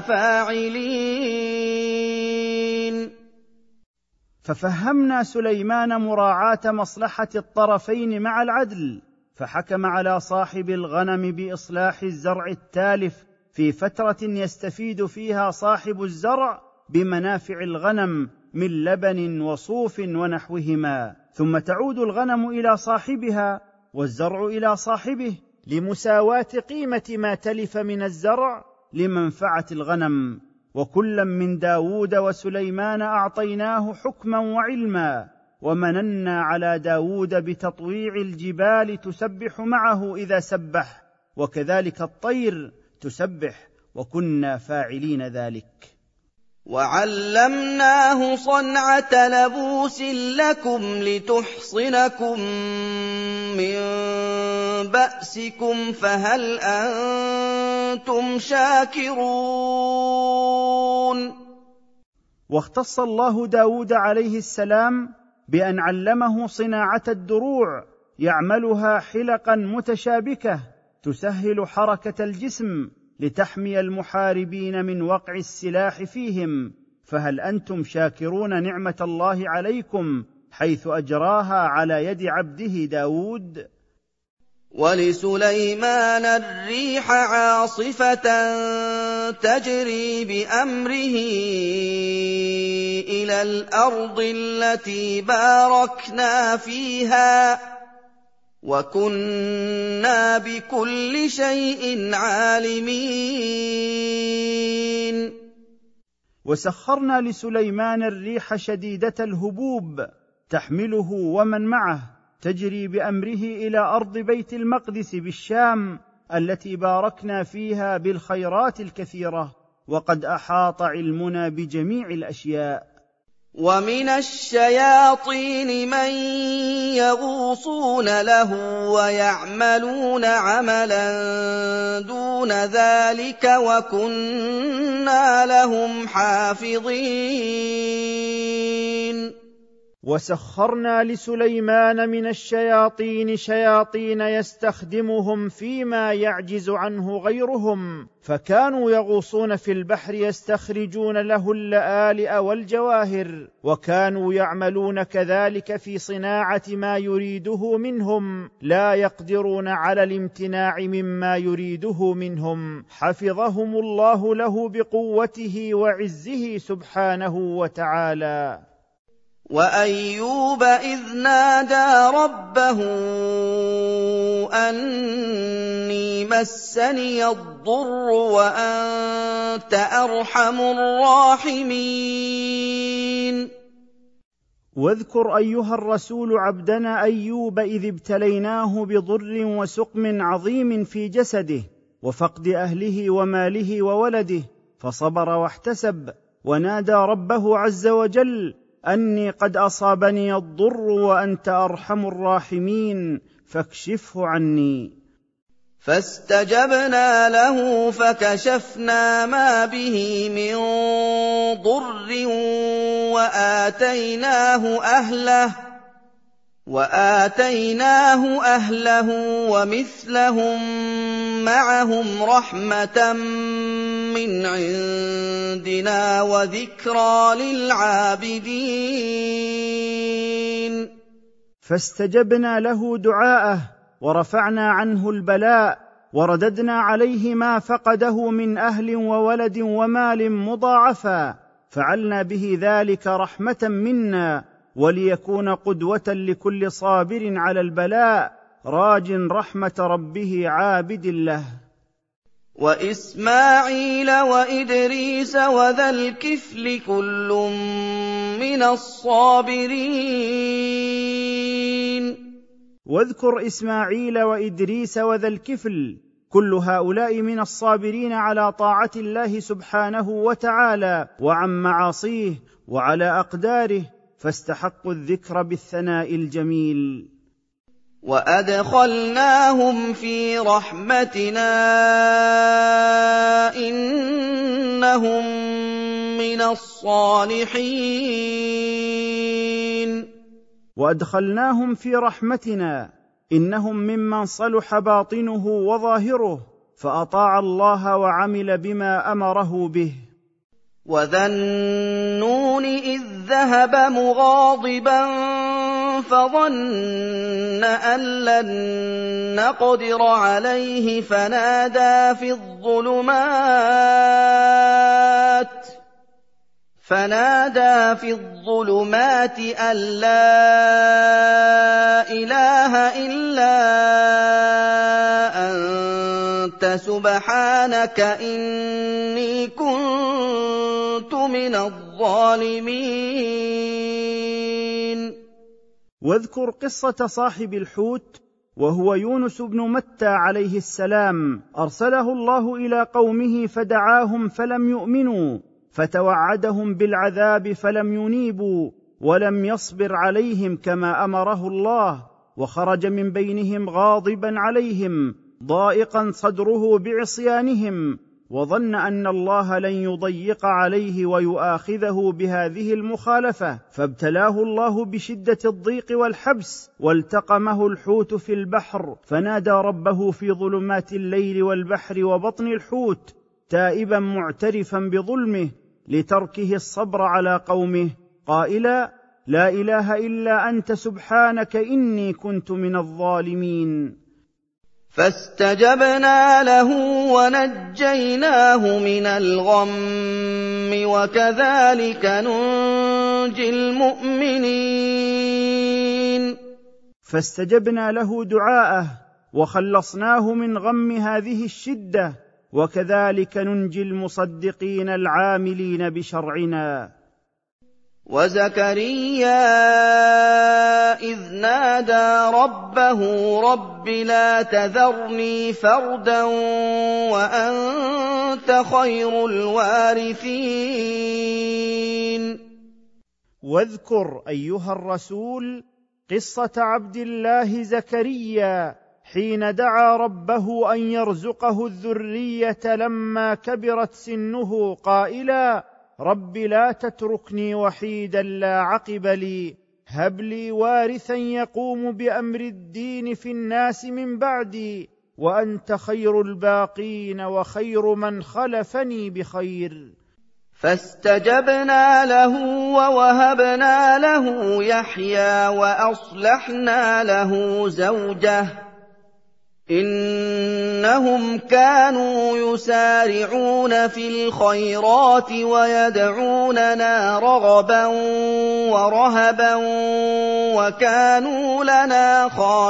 فَاعِلِينَ. ففهمنا سليمان مراعاة مصلحة الطرفين مع العدل، فحكم على صاحب الغنم بإصلاح الزرع التالف في فترة يستفيد فيها صاحب الزرع بمنافع الغنم من لبن وصوف ونحوهما، ثم تعود الغنم إلى صاحبها والزرع إلى صاحبه لمساواة قيمة ما تلف من الزرع لمنفعة الغنم. وكلا من داود وسليمان أعطيناه حكما وعلما، ومننا على داود بتطويع الجبال تسبح معه إذا سبح، وكذلك الطير تسبح، وكنا فاعلين ذلك. وَعَلَّمْنَاهُ صَنْعَةَ لَبُوسٍ لَّكُمْ لِتُحْصِنَكُم مِّن بَأْسِكُمْ فَهَلْ أَنتُمْ شَاكِرُونَ. واختص الله داود عليه السلام بأن علمه صناعة الدروع يعملها حلقا متشابكة تسهل حركة الجسم لتحمي المحاربين من وقع السلاح فيهم، فهل أنتم شاكرون نعمة الله عليكم حيث أجراها على يد عبده داود؟ وَلِسُلَيْمَانَ الرِّيحَ عَاصِفَةً تَجْرِي بِأَمْرِهِ إِلَى الْأَرْضِ الَّتِي بَارَكْنَا فِيهَا ۚ وَكُنَّا بِكُلِّ شَيْءٍ عَالِمِينَ. وسخرنا لسليمان الريح شديدة الهبوب تحمله ومن معه تجري بأمره إلى أرض بيت المقدس بالشام التي باركنا فيها بالخيرات الكثيرة، وقد أحاط علمنا بجميع الأشياء. وَمِنَ الشَّيَاطِينِ مَن يَغُوصُونَ لَهُ وَيَعْمَلُونَ عَمَلًا دُونَ ذَٰلِكَ وَكُنَّا لَهُمْ حَافِظِينَ. وسخرنا لسليمان من الشياطين شياطين يستخدمهم فيما يعجز عنه غيرهم، فكانوا يغوصون في البحر يستخرجون له اللآلئ والجواهر، وكانوا يعملون كذلك في صناعة ما يريده منهم، لا يقدرون على الامتناع مما يريده منهم، حفظهم الله له بقوته وعزه سبحانه وتعالى. وَأَيُّوبَ إِذْ نَادَىٰ رَبَّهُ أَنِّي مَسَّنِيَ الضُّرُّ وَأَنتَ أَرْحَمُ الرَّاحِمِينَ. واذكر أيها الرسول عبدنا أيوب إذ ابتليناه بضر وسقم عظيم في جسده وفقد أهله وماله وولده، فصبر واحتسب ونادى ربه عز وجل أني قد أصابني الضر وأنت أرحم الراحمين فاكشفه عني. فاستجبنا له فكشفنا ما به من ضر وآتيناه أهله وآتيناه أهله ومثلهم معهم رحمة من عندنا وذكرى للعابدين. فاستجبنا له دعاءه ورفعنا عنه البلاء ورددنا عليه ما فقده من أهل وولد ومال مضاعفا، فعلنا به ذلك رحمة منا وليكون قدوة لكل صابر على البلاء راج رحمة ربه عابد له. وإسماعيل وإدريس وذا الكفل كل من الصابرين. واذكر إسماعيل وإدريس وذا الكفل، كل هؤلاء من الصابرين على طاعة الله سبحانه وتعالى وعن معاصيه وعلى أقداره، فاستحقوا الذكر بالثناء الجميل. وأدخلناهم في رحمتنا إنهم من الصالحين. وادخلناهم في رحمتنا انهم ممن صلح باطنه وظاهره فاطاع الله وعمل بما امره به. وذا النون إذ ذهب مغاضبا فظن أن لن نقدر عليه فنادى في الظلمات فنادى في الظلمات أن لا إله إلا أنت سبحانك إني كنت من الظالمين. واذكر قصة صاحب الحوت وهو يونس بن متى عليه السلام، أرسله الله إلى قومه فدعاهم فلم يؤمنوا، فتوعدهم بالعذاب فلم ينيبوا، ولم يصبر عليهم كما أمره الله، وخرج من بينهم غاضبا عليهم ضائقا صدره بعصيانهم، وظن أن الله لن يضيق عليه ويؤاخذه بهذه المخالفة، فابتلاه الله بشدة الضيق والحبس، والتقمه الحوت في البحر، فنادى ربه في ظلمات الليل والبحر وبطن الحوت تائبا معترفا بظلمه لتركه الصبر على قومه قائلا: لا إله إلا أنت سبحانك إني كنت من الظالمين. فاستجبنا له ونجيناه من الغم وكذلك ننجي المؤمنين. فاستجبنا له دعاءه وخلصناه من غم هذه الشدة، وكذلك ننجي المصدقين العاملين بشرعنا. وزكريا إذ نادى ربه رب لا تذرني فردا وأنت خير الوارثين. واذكر أيها الرسول قصة عبد الله زكريا حين دعا ربه أن يرزقه الذرية لما كبرت سنه قائلا: رب لا تتركني وحيدا لا عقب لي، هب لي وارثا يقوم بأمر الدين في الناس من بعدي، وأنت خير الباقين وخير من خلفني بخير. فاستجبنا له ووهبنا له يحيى وأصلحنا له زوجه إنهم كانوا يسارعون في الخيرات ويدعوننا رغبا ورهبا وكانوا لنا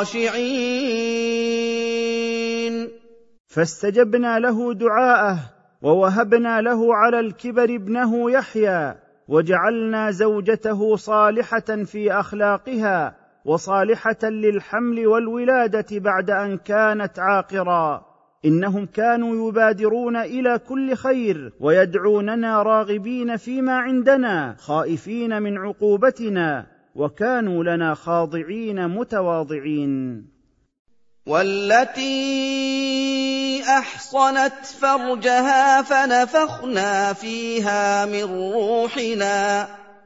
خاشعين. فاستجبنا له دعاءه ووهبنا له على الكبر ابنه يحيى، وجعلنا زوجته صالحة في أخلاقها وصالحة للحمل والولادة بعد أن كانت عاقرا. إنهم كانوا يبادرون إلى كل خير ويدعوننا راغبين فيما عندنا خائفين من عقوبتنا، وكانوا لنا خاضعين متواضعين. والتي أحصنت فرجها فنفخنا فيها من روحنا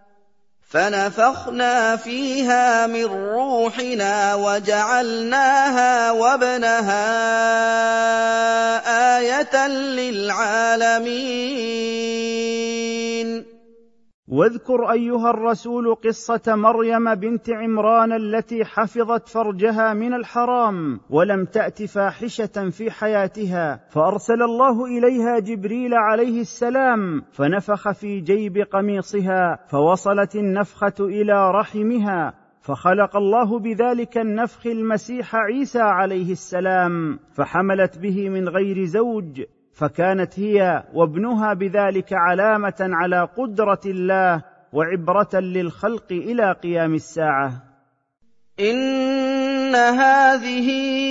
فنفخنا فيها من روحنا وجعلناها وابنها آية للعالمين. واذكر أيها الرسول قصة مريم بنت عمران التي حفظت فرجها من الحرام ولم تأت فاحشة في حياتها، فأرسل الله إليها جبريل عليه السلام فنفخ في جيب قميصها فوصلت النفخة إلى رحمها، فخلق الله بذلك النفخ المسيح عيسى عليه السلام، فحملت به من غير زوج، فكانت هي وابنها بذلك علامة على قدرة الله وعبرة للخلق إلى قيام الساعة. إن هذه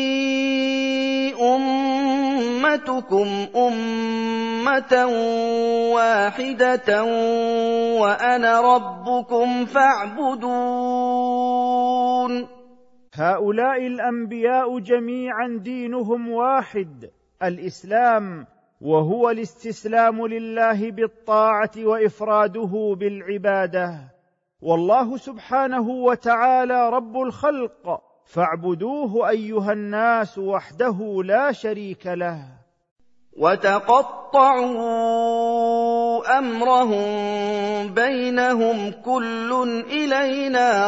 أمتكم أمة واحدة وأنا ربكم فاعبدون. هؤلاء الأنبياء جميعا دينهم واحد، الإسلام، وهو الاستسلام لله بالطاعة وإفراده بالعبادة. والله سبحانه وتعالى رب الخلق، فاعبدوه أيها الناس وحده لا شريك له. وتقطعوا أمرهم بينهم كل إلينا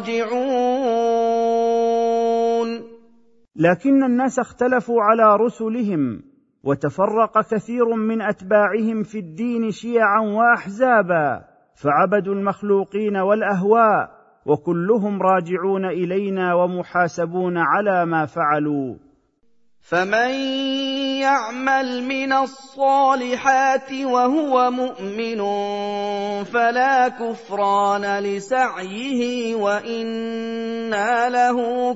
راجعون. لكن الناس اختلفوا على رسلهم، وتفرق كثير من أتباعهم في الدين شيعا وأحزابا، فعبدوا المخلوقين والأهواء، وكلهم راجعون إلينا ومحاسبون على ما فعلوا. فمن يعمل من الصالحات وهو مؤمن فلا كفران لسعيه وإنا له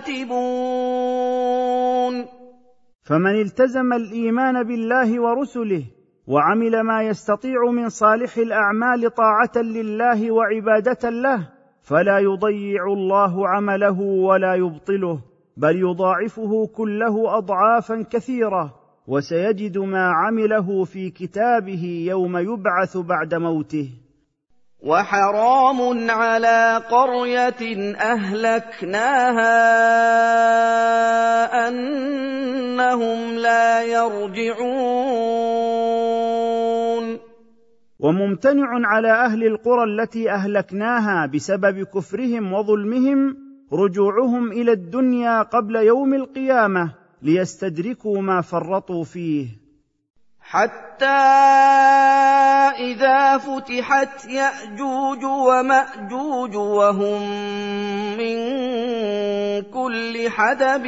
كاتبون. فمن التزم الإيمان بالله ورسله وعمل ما يستطيع من صالح الأعمال طاعة لله وعبادة له، فلا يضيع الله عمله ولا يبطله، بل يضاعفه كله أضعافا كثيرة، وسيجد ما عمله في كتابه يوم يبعث بعد موته. وحرام على قرية أهلكناها أنهم لا يرجعون. وممتنع على أهل القرى التي أهلكناها بسبب كفرهم وظلمهم رجوعهم إلى الدنيا قبل يوم القيامة ليستدركوا ما فرطوا فيه. حتى إذا فتحت يأجوج ومأجوج وهم من كل حدب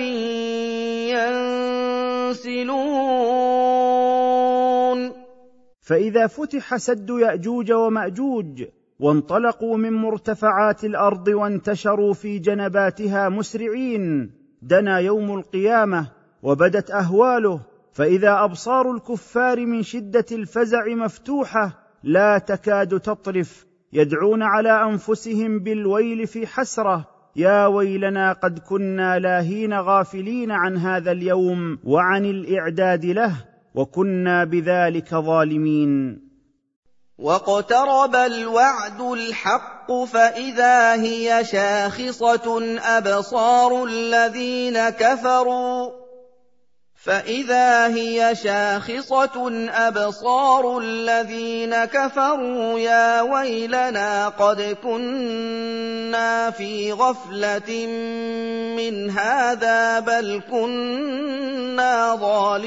ينسلون. فإذا فتح سد يأجوج ومأجوج وانطلقوا من مرتفعات الأرض وانتشروا في جنباتها مسرعين، دنا يوم القيامة وبدت أهواله، فإذا أبصار الكفار من شدة الفزع مفتوحة لا تكاد تطرف، يدعون على أنفسهم بالويل في حسرة: يا ويلنا قد كنا لاهين غافلين عن هذا اليوم وعن الإعداد له، وكنا بذلك ظالمين. واقترب الوعد الحق فإذا هي شاخصة أبصار الذين كفروا فإذا هي شاخصة أبصار الذين كفروا يا ويلنا قد كنا في غفلة من هذا بل كنا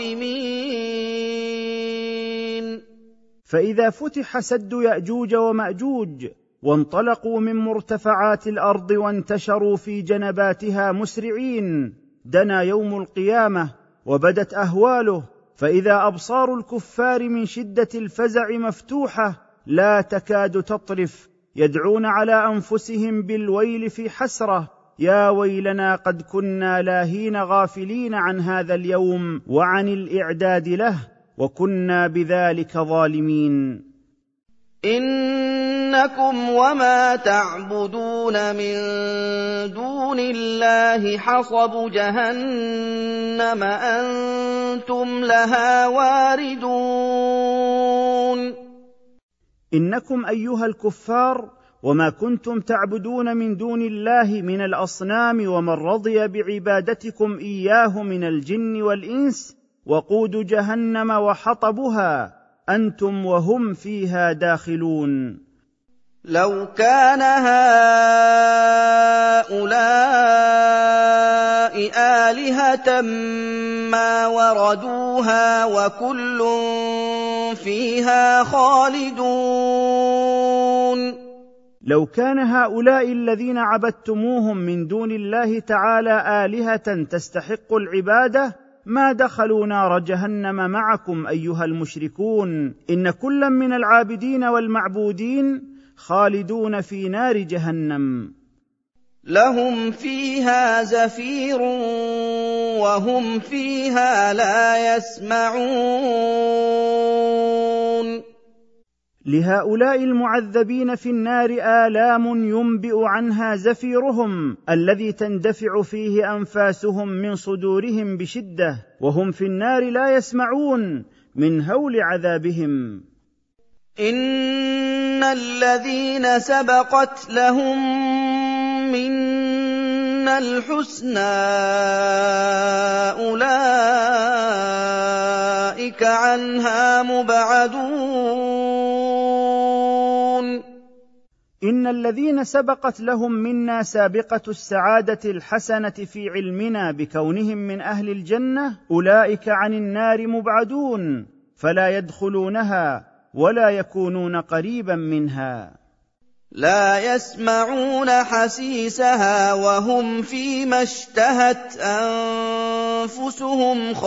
ظالمين. فإذا فتح سد يأجوج ومأجوج وانطلقوا من مرتفعات الأرض وانتشروا في جنباتها مسرعين، دنا يوم القيامة وبدت أهواله، فإذا أبصار الكفار من شدة الفزع مفتوحة لا تكاد تطرف، يدعون على أنفسهم بالويل في حسرة: يا ويلنا قد كنا لاهين غافلين عن هذا اليوم وعن الإعداد له، وكنا بذلك ظالمين. إنكم وما تعبدون من دون الله حصب جهنم أنتم لها واردون. إنكم أيها الكفار وما كنتم تعبدون من دون الله من الأصنام ومن رضي بعبادتكم إياه من الجن والإنس وقود جهنم وحطبها، أنتم وهم فيها داخلون. لو كان هؤلاء آلهة ما وردوها وكل فيها خالدون. لو كان هؤلاء الذين عبدتموهم من دون الله تعالى آلهة تستحق العبادة ما دخلوا نار جهنم معكم أيها المشركون، إن كلا من العابدين والمعبودين خالدون في نار جهنم. لهم فيها زفير وهم فيها لا يسمعون. لهؤلاء المعذبين في النار آلام ينبئ عنها زفيرهم الذي تندفع فيه أنفاسهم من صدورهم بشدة، وهم في النار لا يسمعون من هول عذابهم. إِنَّ الَّذِينَ سَبَقَتْ لَهُم مِّنَّا الْحُسْنَىٰ أُولَٰئِكَ عَنْهَا مُبْعَدُونَ إن الذين سبقت لهم منا سابقة السعادة الحسنة في علمنا بكونهم من أهل الجنة أولئك عن النار مبعدون، فلا يدخلونها ولا يكونون قريبا منها. لا يسمعون حسيسها وهم فيما اشتهت أنفسهم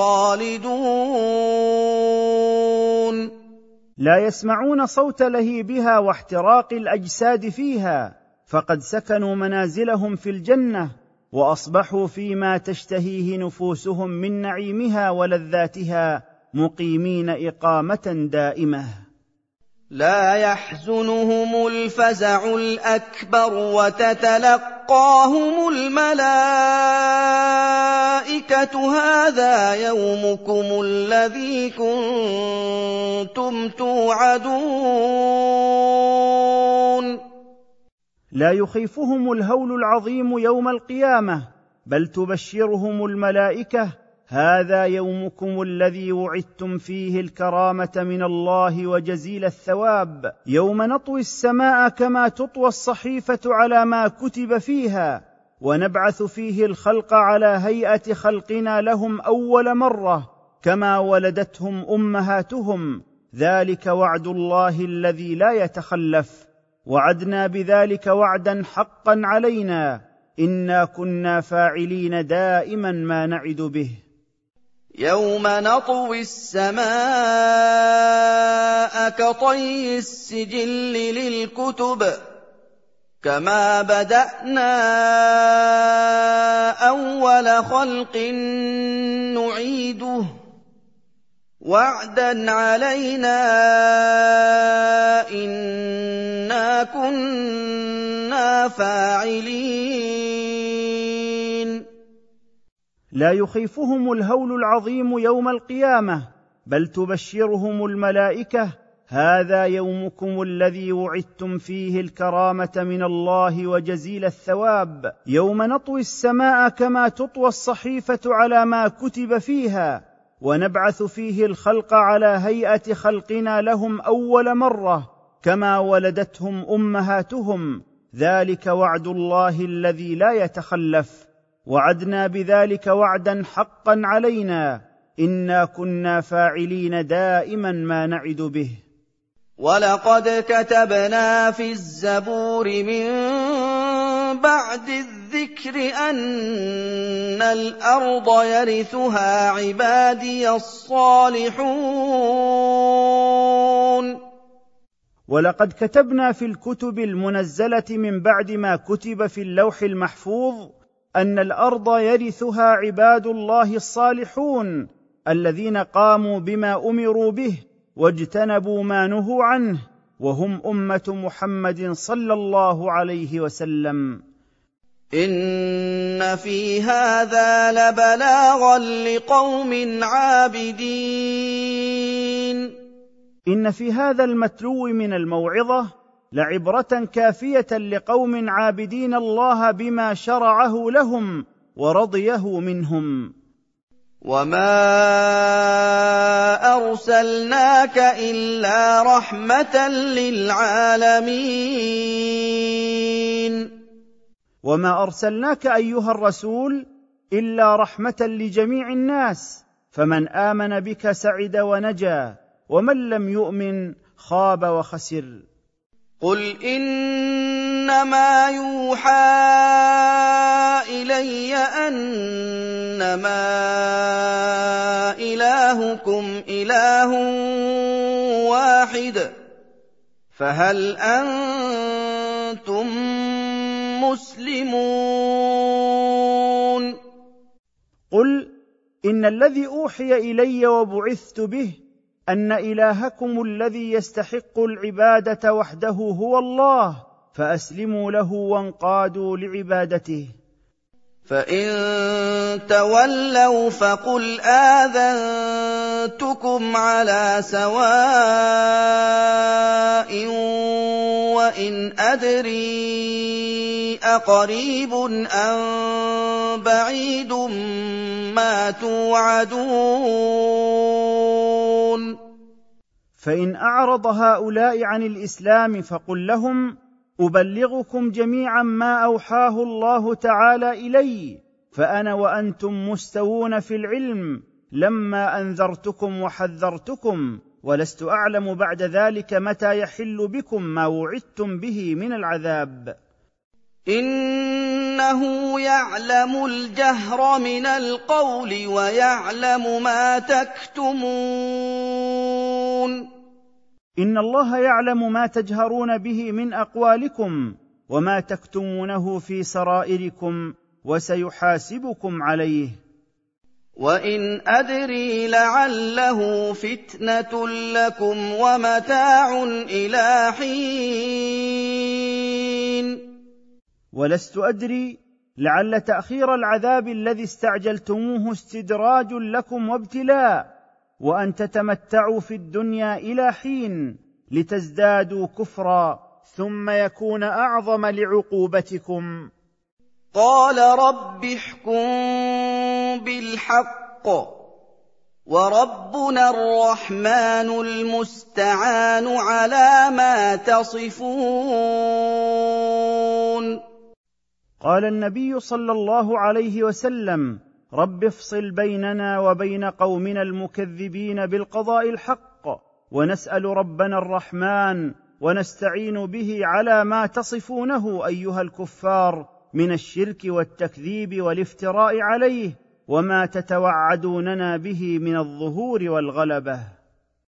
خالدون. لا يسمعون صوت لهيبها واحتراق الأجساد فيها، فقد سكنوا منازلهم في الجنة وأصبحوا فيما تشتهيه نفوسهم من نعيمها ولذاتها مقيمين إقامة دائمة. لا يحزنهم الفزع الأكبر وتتلقاهم الملائكة هذا يومكم الذي كنتم توعدون. لا يخيفهم الهول العظيم يوم القيامة، بل تبشرهم الملائكة هذا يومكم الذي وعدتم فيه الكرامة من الله وجزيل الثواب، يوم نطوي السماء كما تطوى الصحيفة على ما كتب فيها، ونبعث فيه الخلق على هيئة خلقنا لهم أول مرة كما ولدتهم أمهاتهم، ذلك وعد الله الذي لا يتخلف، وعدنا بذلك وعدا حقا علينا، إنا كنا فاعلين دائما ما نعد به. يوم نطوي السماء كطي السجل للكتب كما بدأنا أول خلق نعيده وعدا علينا إنا كنا فاعلين. لا يخيفهم الهول العظيم يوم القيامة، بل تبشرهم الملائكة هذا يومكم الذي وعدتم فيه الكرامة من الله وجزيل الثواب، يوم نطوي السماء كما تطوى الصحيفة على ما كتب فيها، ونبعث فيه الخلق على هيئة خلقنا لهم أول مرة كما ولدتهم أمهاتهم، ذلك وعد الله الذي لا يتخلف، وعدنا بذلك وعدا حقا علينا، إنا كنا فاعلين دائما ما نعد به. ولقد كتبنا في الزبور من بعد الذكر أن الأرض يرثها عبادي الصالحون. ولقد كتبنا في الكتب المنزلة من بعد ما كتب في اللوح المحفوظ أن الأرض يرثها عباد الله الصالحون الذين قاموا بما أمروا به واجتنبوا ما نهوا عنه، وهم أمة محمد صلى الله عليه وسلم. إن في هذا لبلاغا لقوم عابدين. إن في هذا المتلو من الموعظة لعبرة كافية لقوم عابدين الله بما شرعه لهم ورضيه منهم. وما أرسلناك إلا رحمة للعالمين. وما أرسلناك أيها الرسول إلا رحمة لجميع الناس، فمن آمن بك سعد ونجا، ومن لم يؤمن خاب وخسر. قل إنما يوحى إلي أنما إلهكم إله واحد فهل أنتم مسلمون؟ قل إن الذي أوحي إلي وبعثت به أن إلهكم الذي يستحق العبادة وحده هو الله، فأسلموا له وانقادوا لعبادته. فإن تولوا فقل آذنتكم كنتكم على سواء وإن أدري أقريب أم بعيد ما توعدون. فإن أعرض هؤلاء عن الإسلام فقل لهم: أبلغكم جميعا ما أوحاه الله تعالى إلي، فأنا وأنتم مستوون في العلم لما أنذرتكم وحذرتكم، ولست أعلم بعد ذلك متى يحل بكم ما وعدتم به من العذاب. إنه يعلم الجهر من القول ويعلم ما تكتمون. إن الله يعلم ما تجهرون به من أقوالكم وما تكتمونه في سرائركم، وسيحاسبكم عليه. وإن أدري لعله فتنة لكم ومتاع إلى حين. ولست أدري، لعل تأخير العذاب الذي استعجلتموه استدراج لكم وابتلاء، وأن تتمتعوا في الدنيا إلى حين لتزدادوا كفرا ثم يكون أعظم لعقوبتكم. قال رب احكم بالحق وربنا الرحمن المستعان على ما تصفون. قال النبي صلى الله عليه وسلم: رب افصل بيننا وبين قومنا المكذبين بالقضاء الحق، ونسأل ربنا الرحمن ونستعين به على ما تصفونه أيها الكفار من الشرك والتكذيب والافتراء عليه، وما تتوعدوننا به من الظهور والغلبة.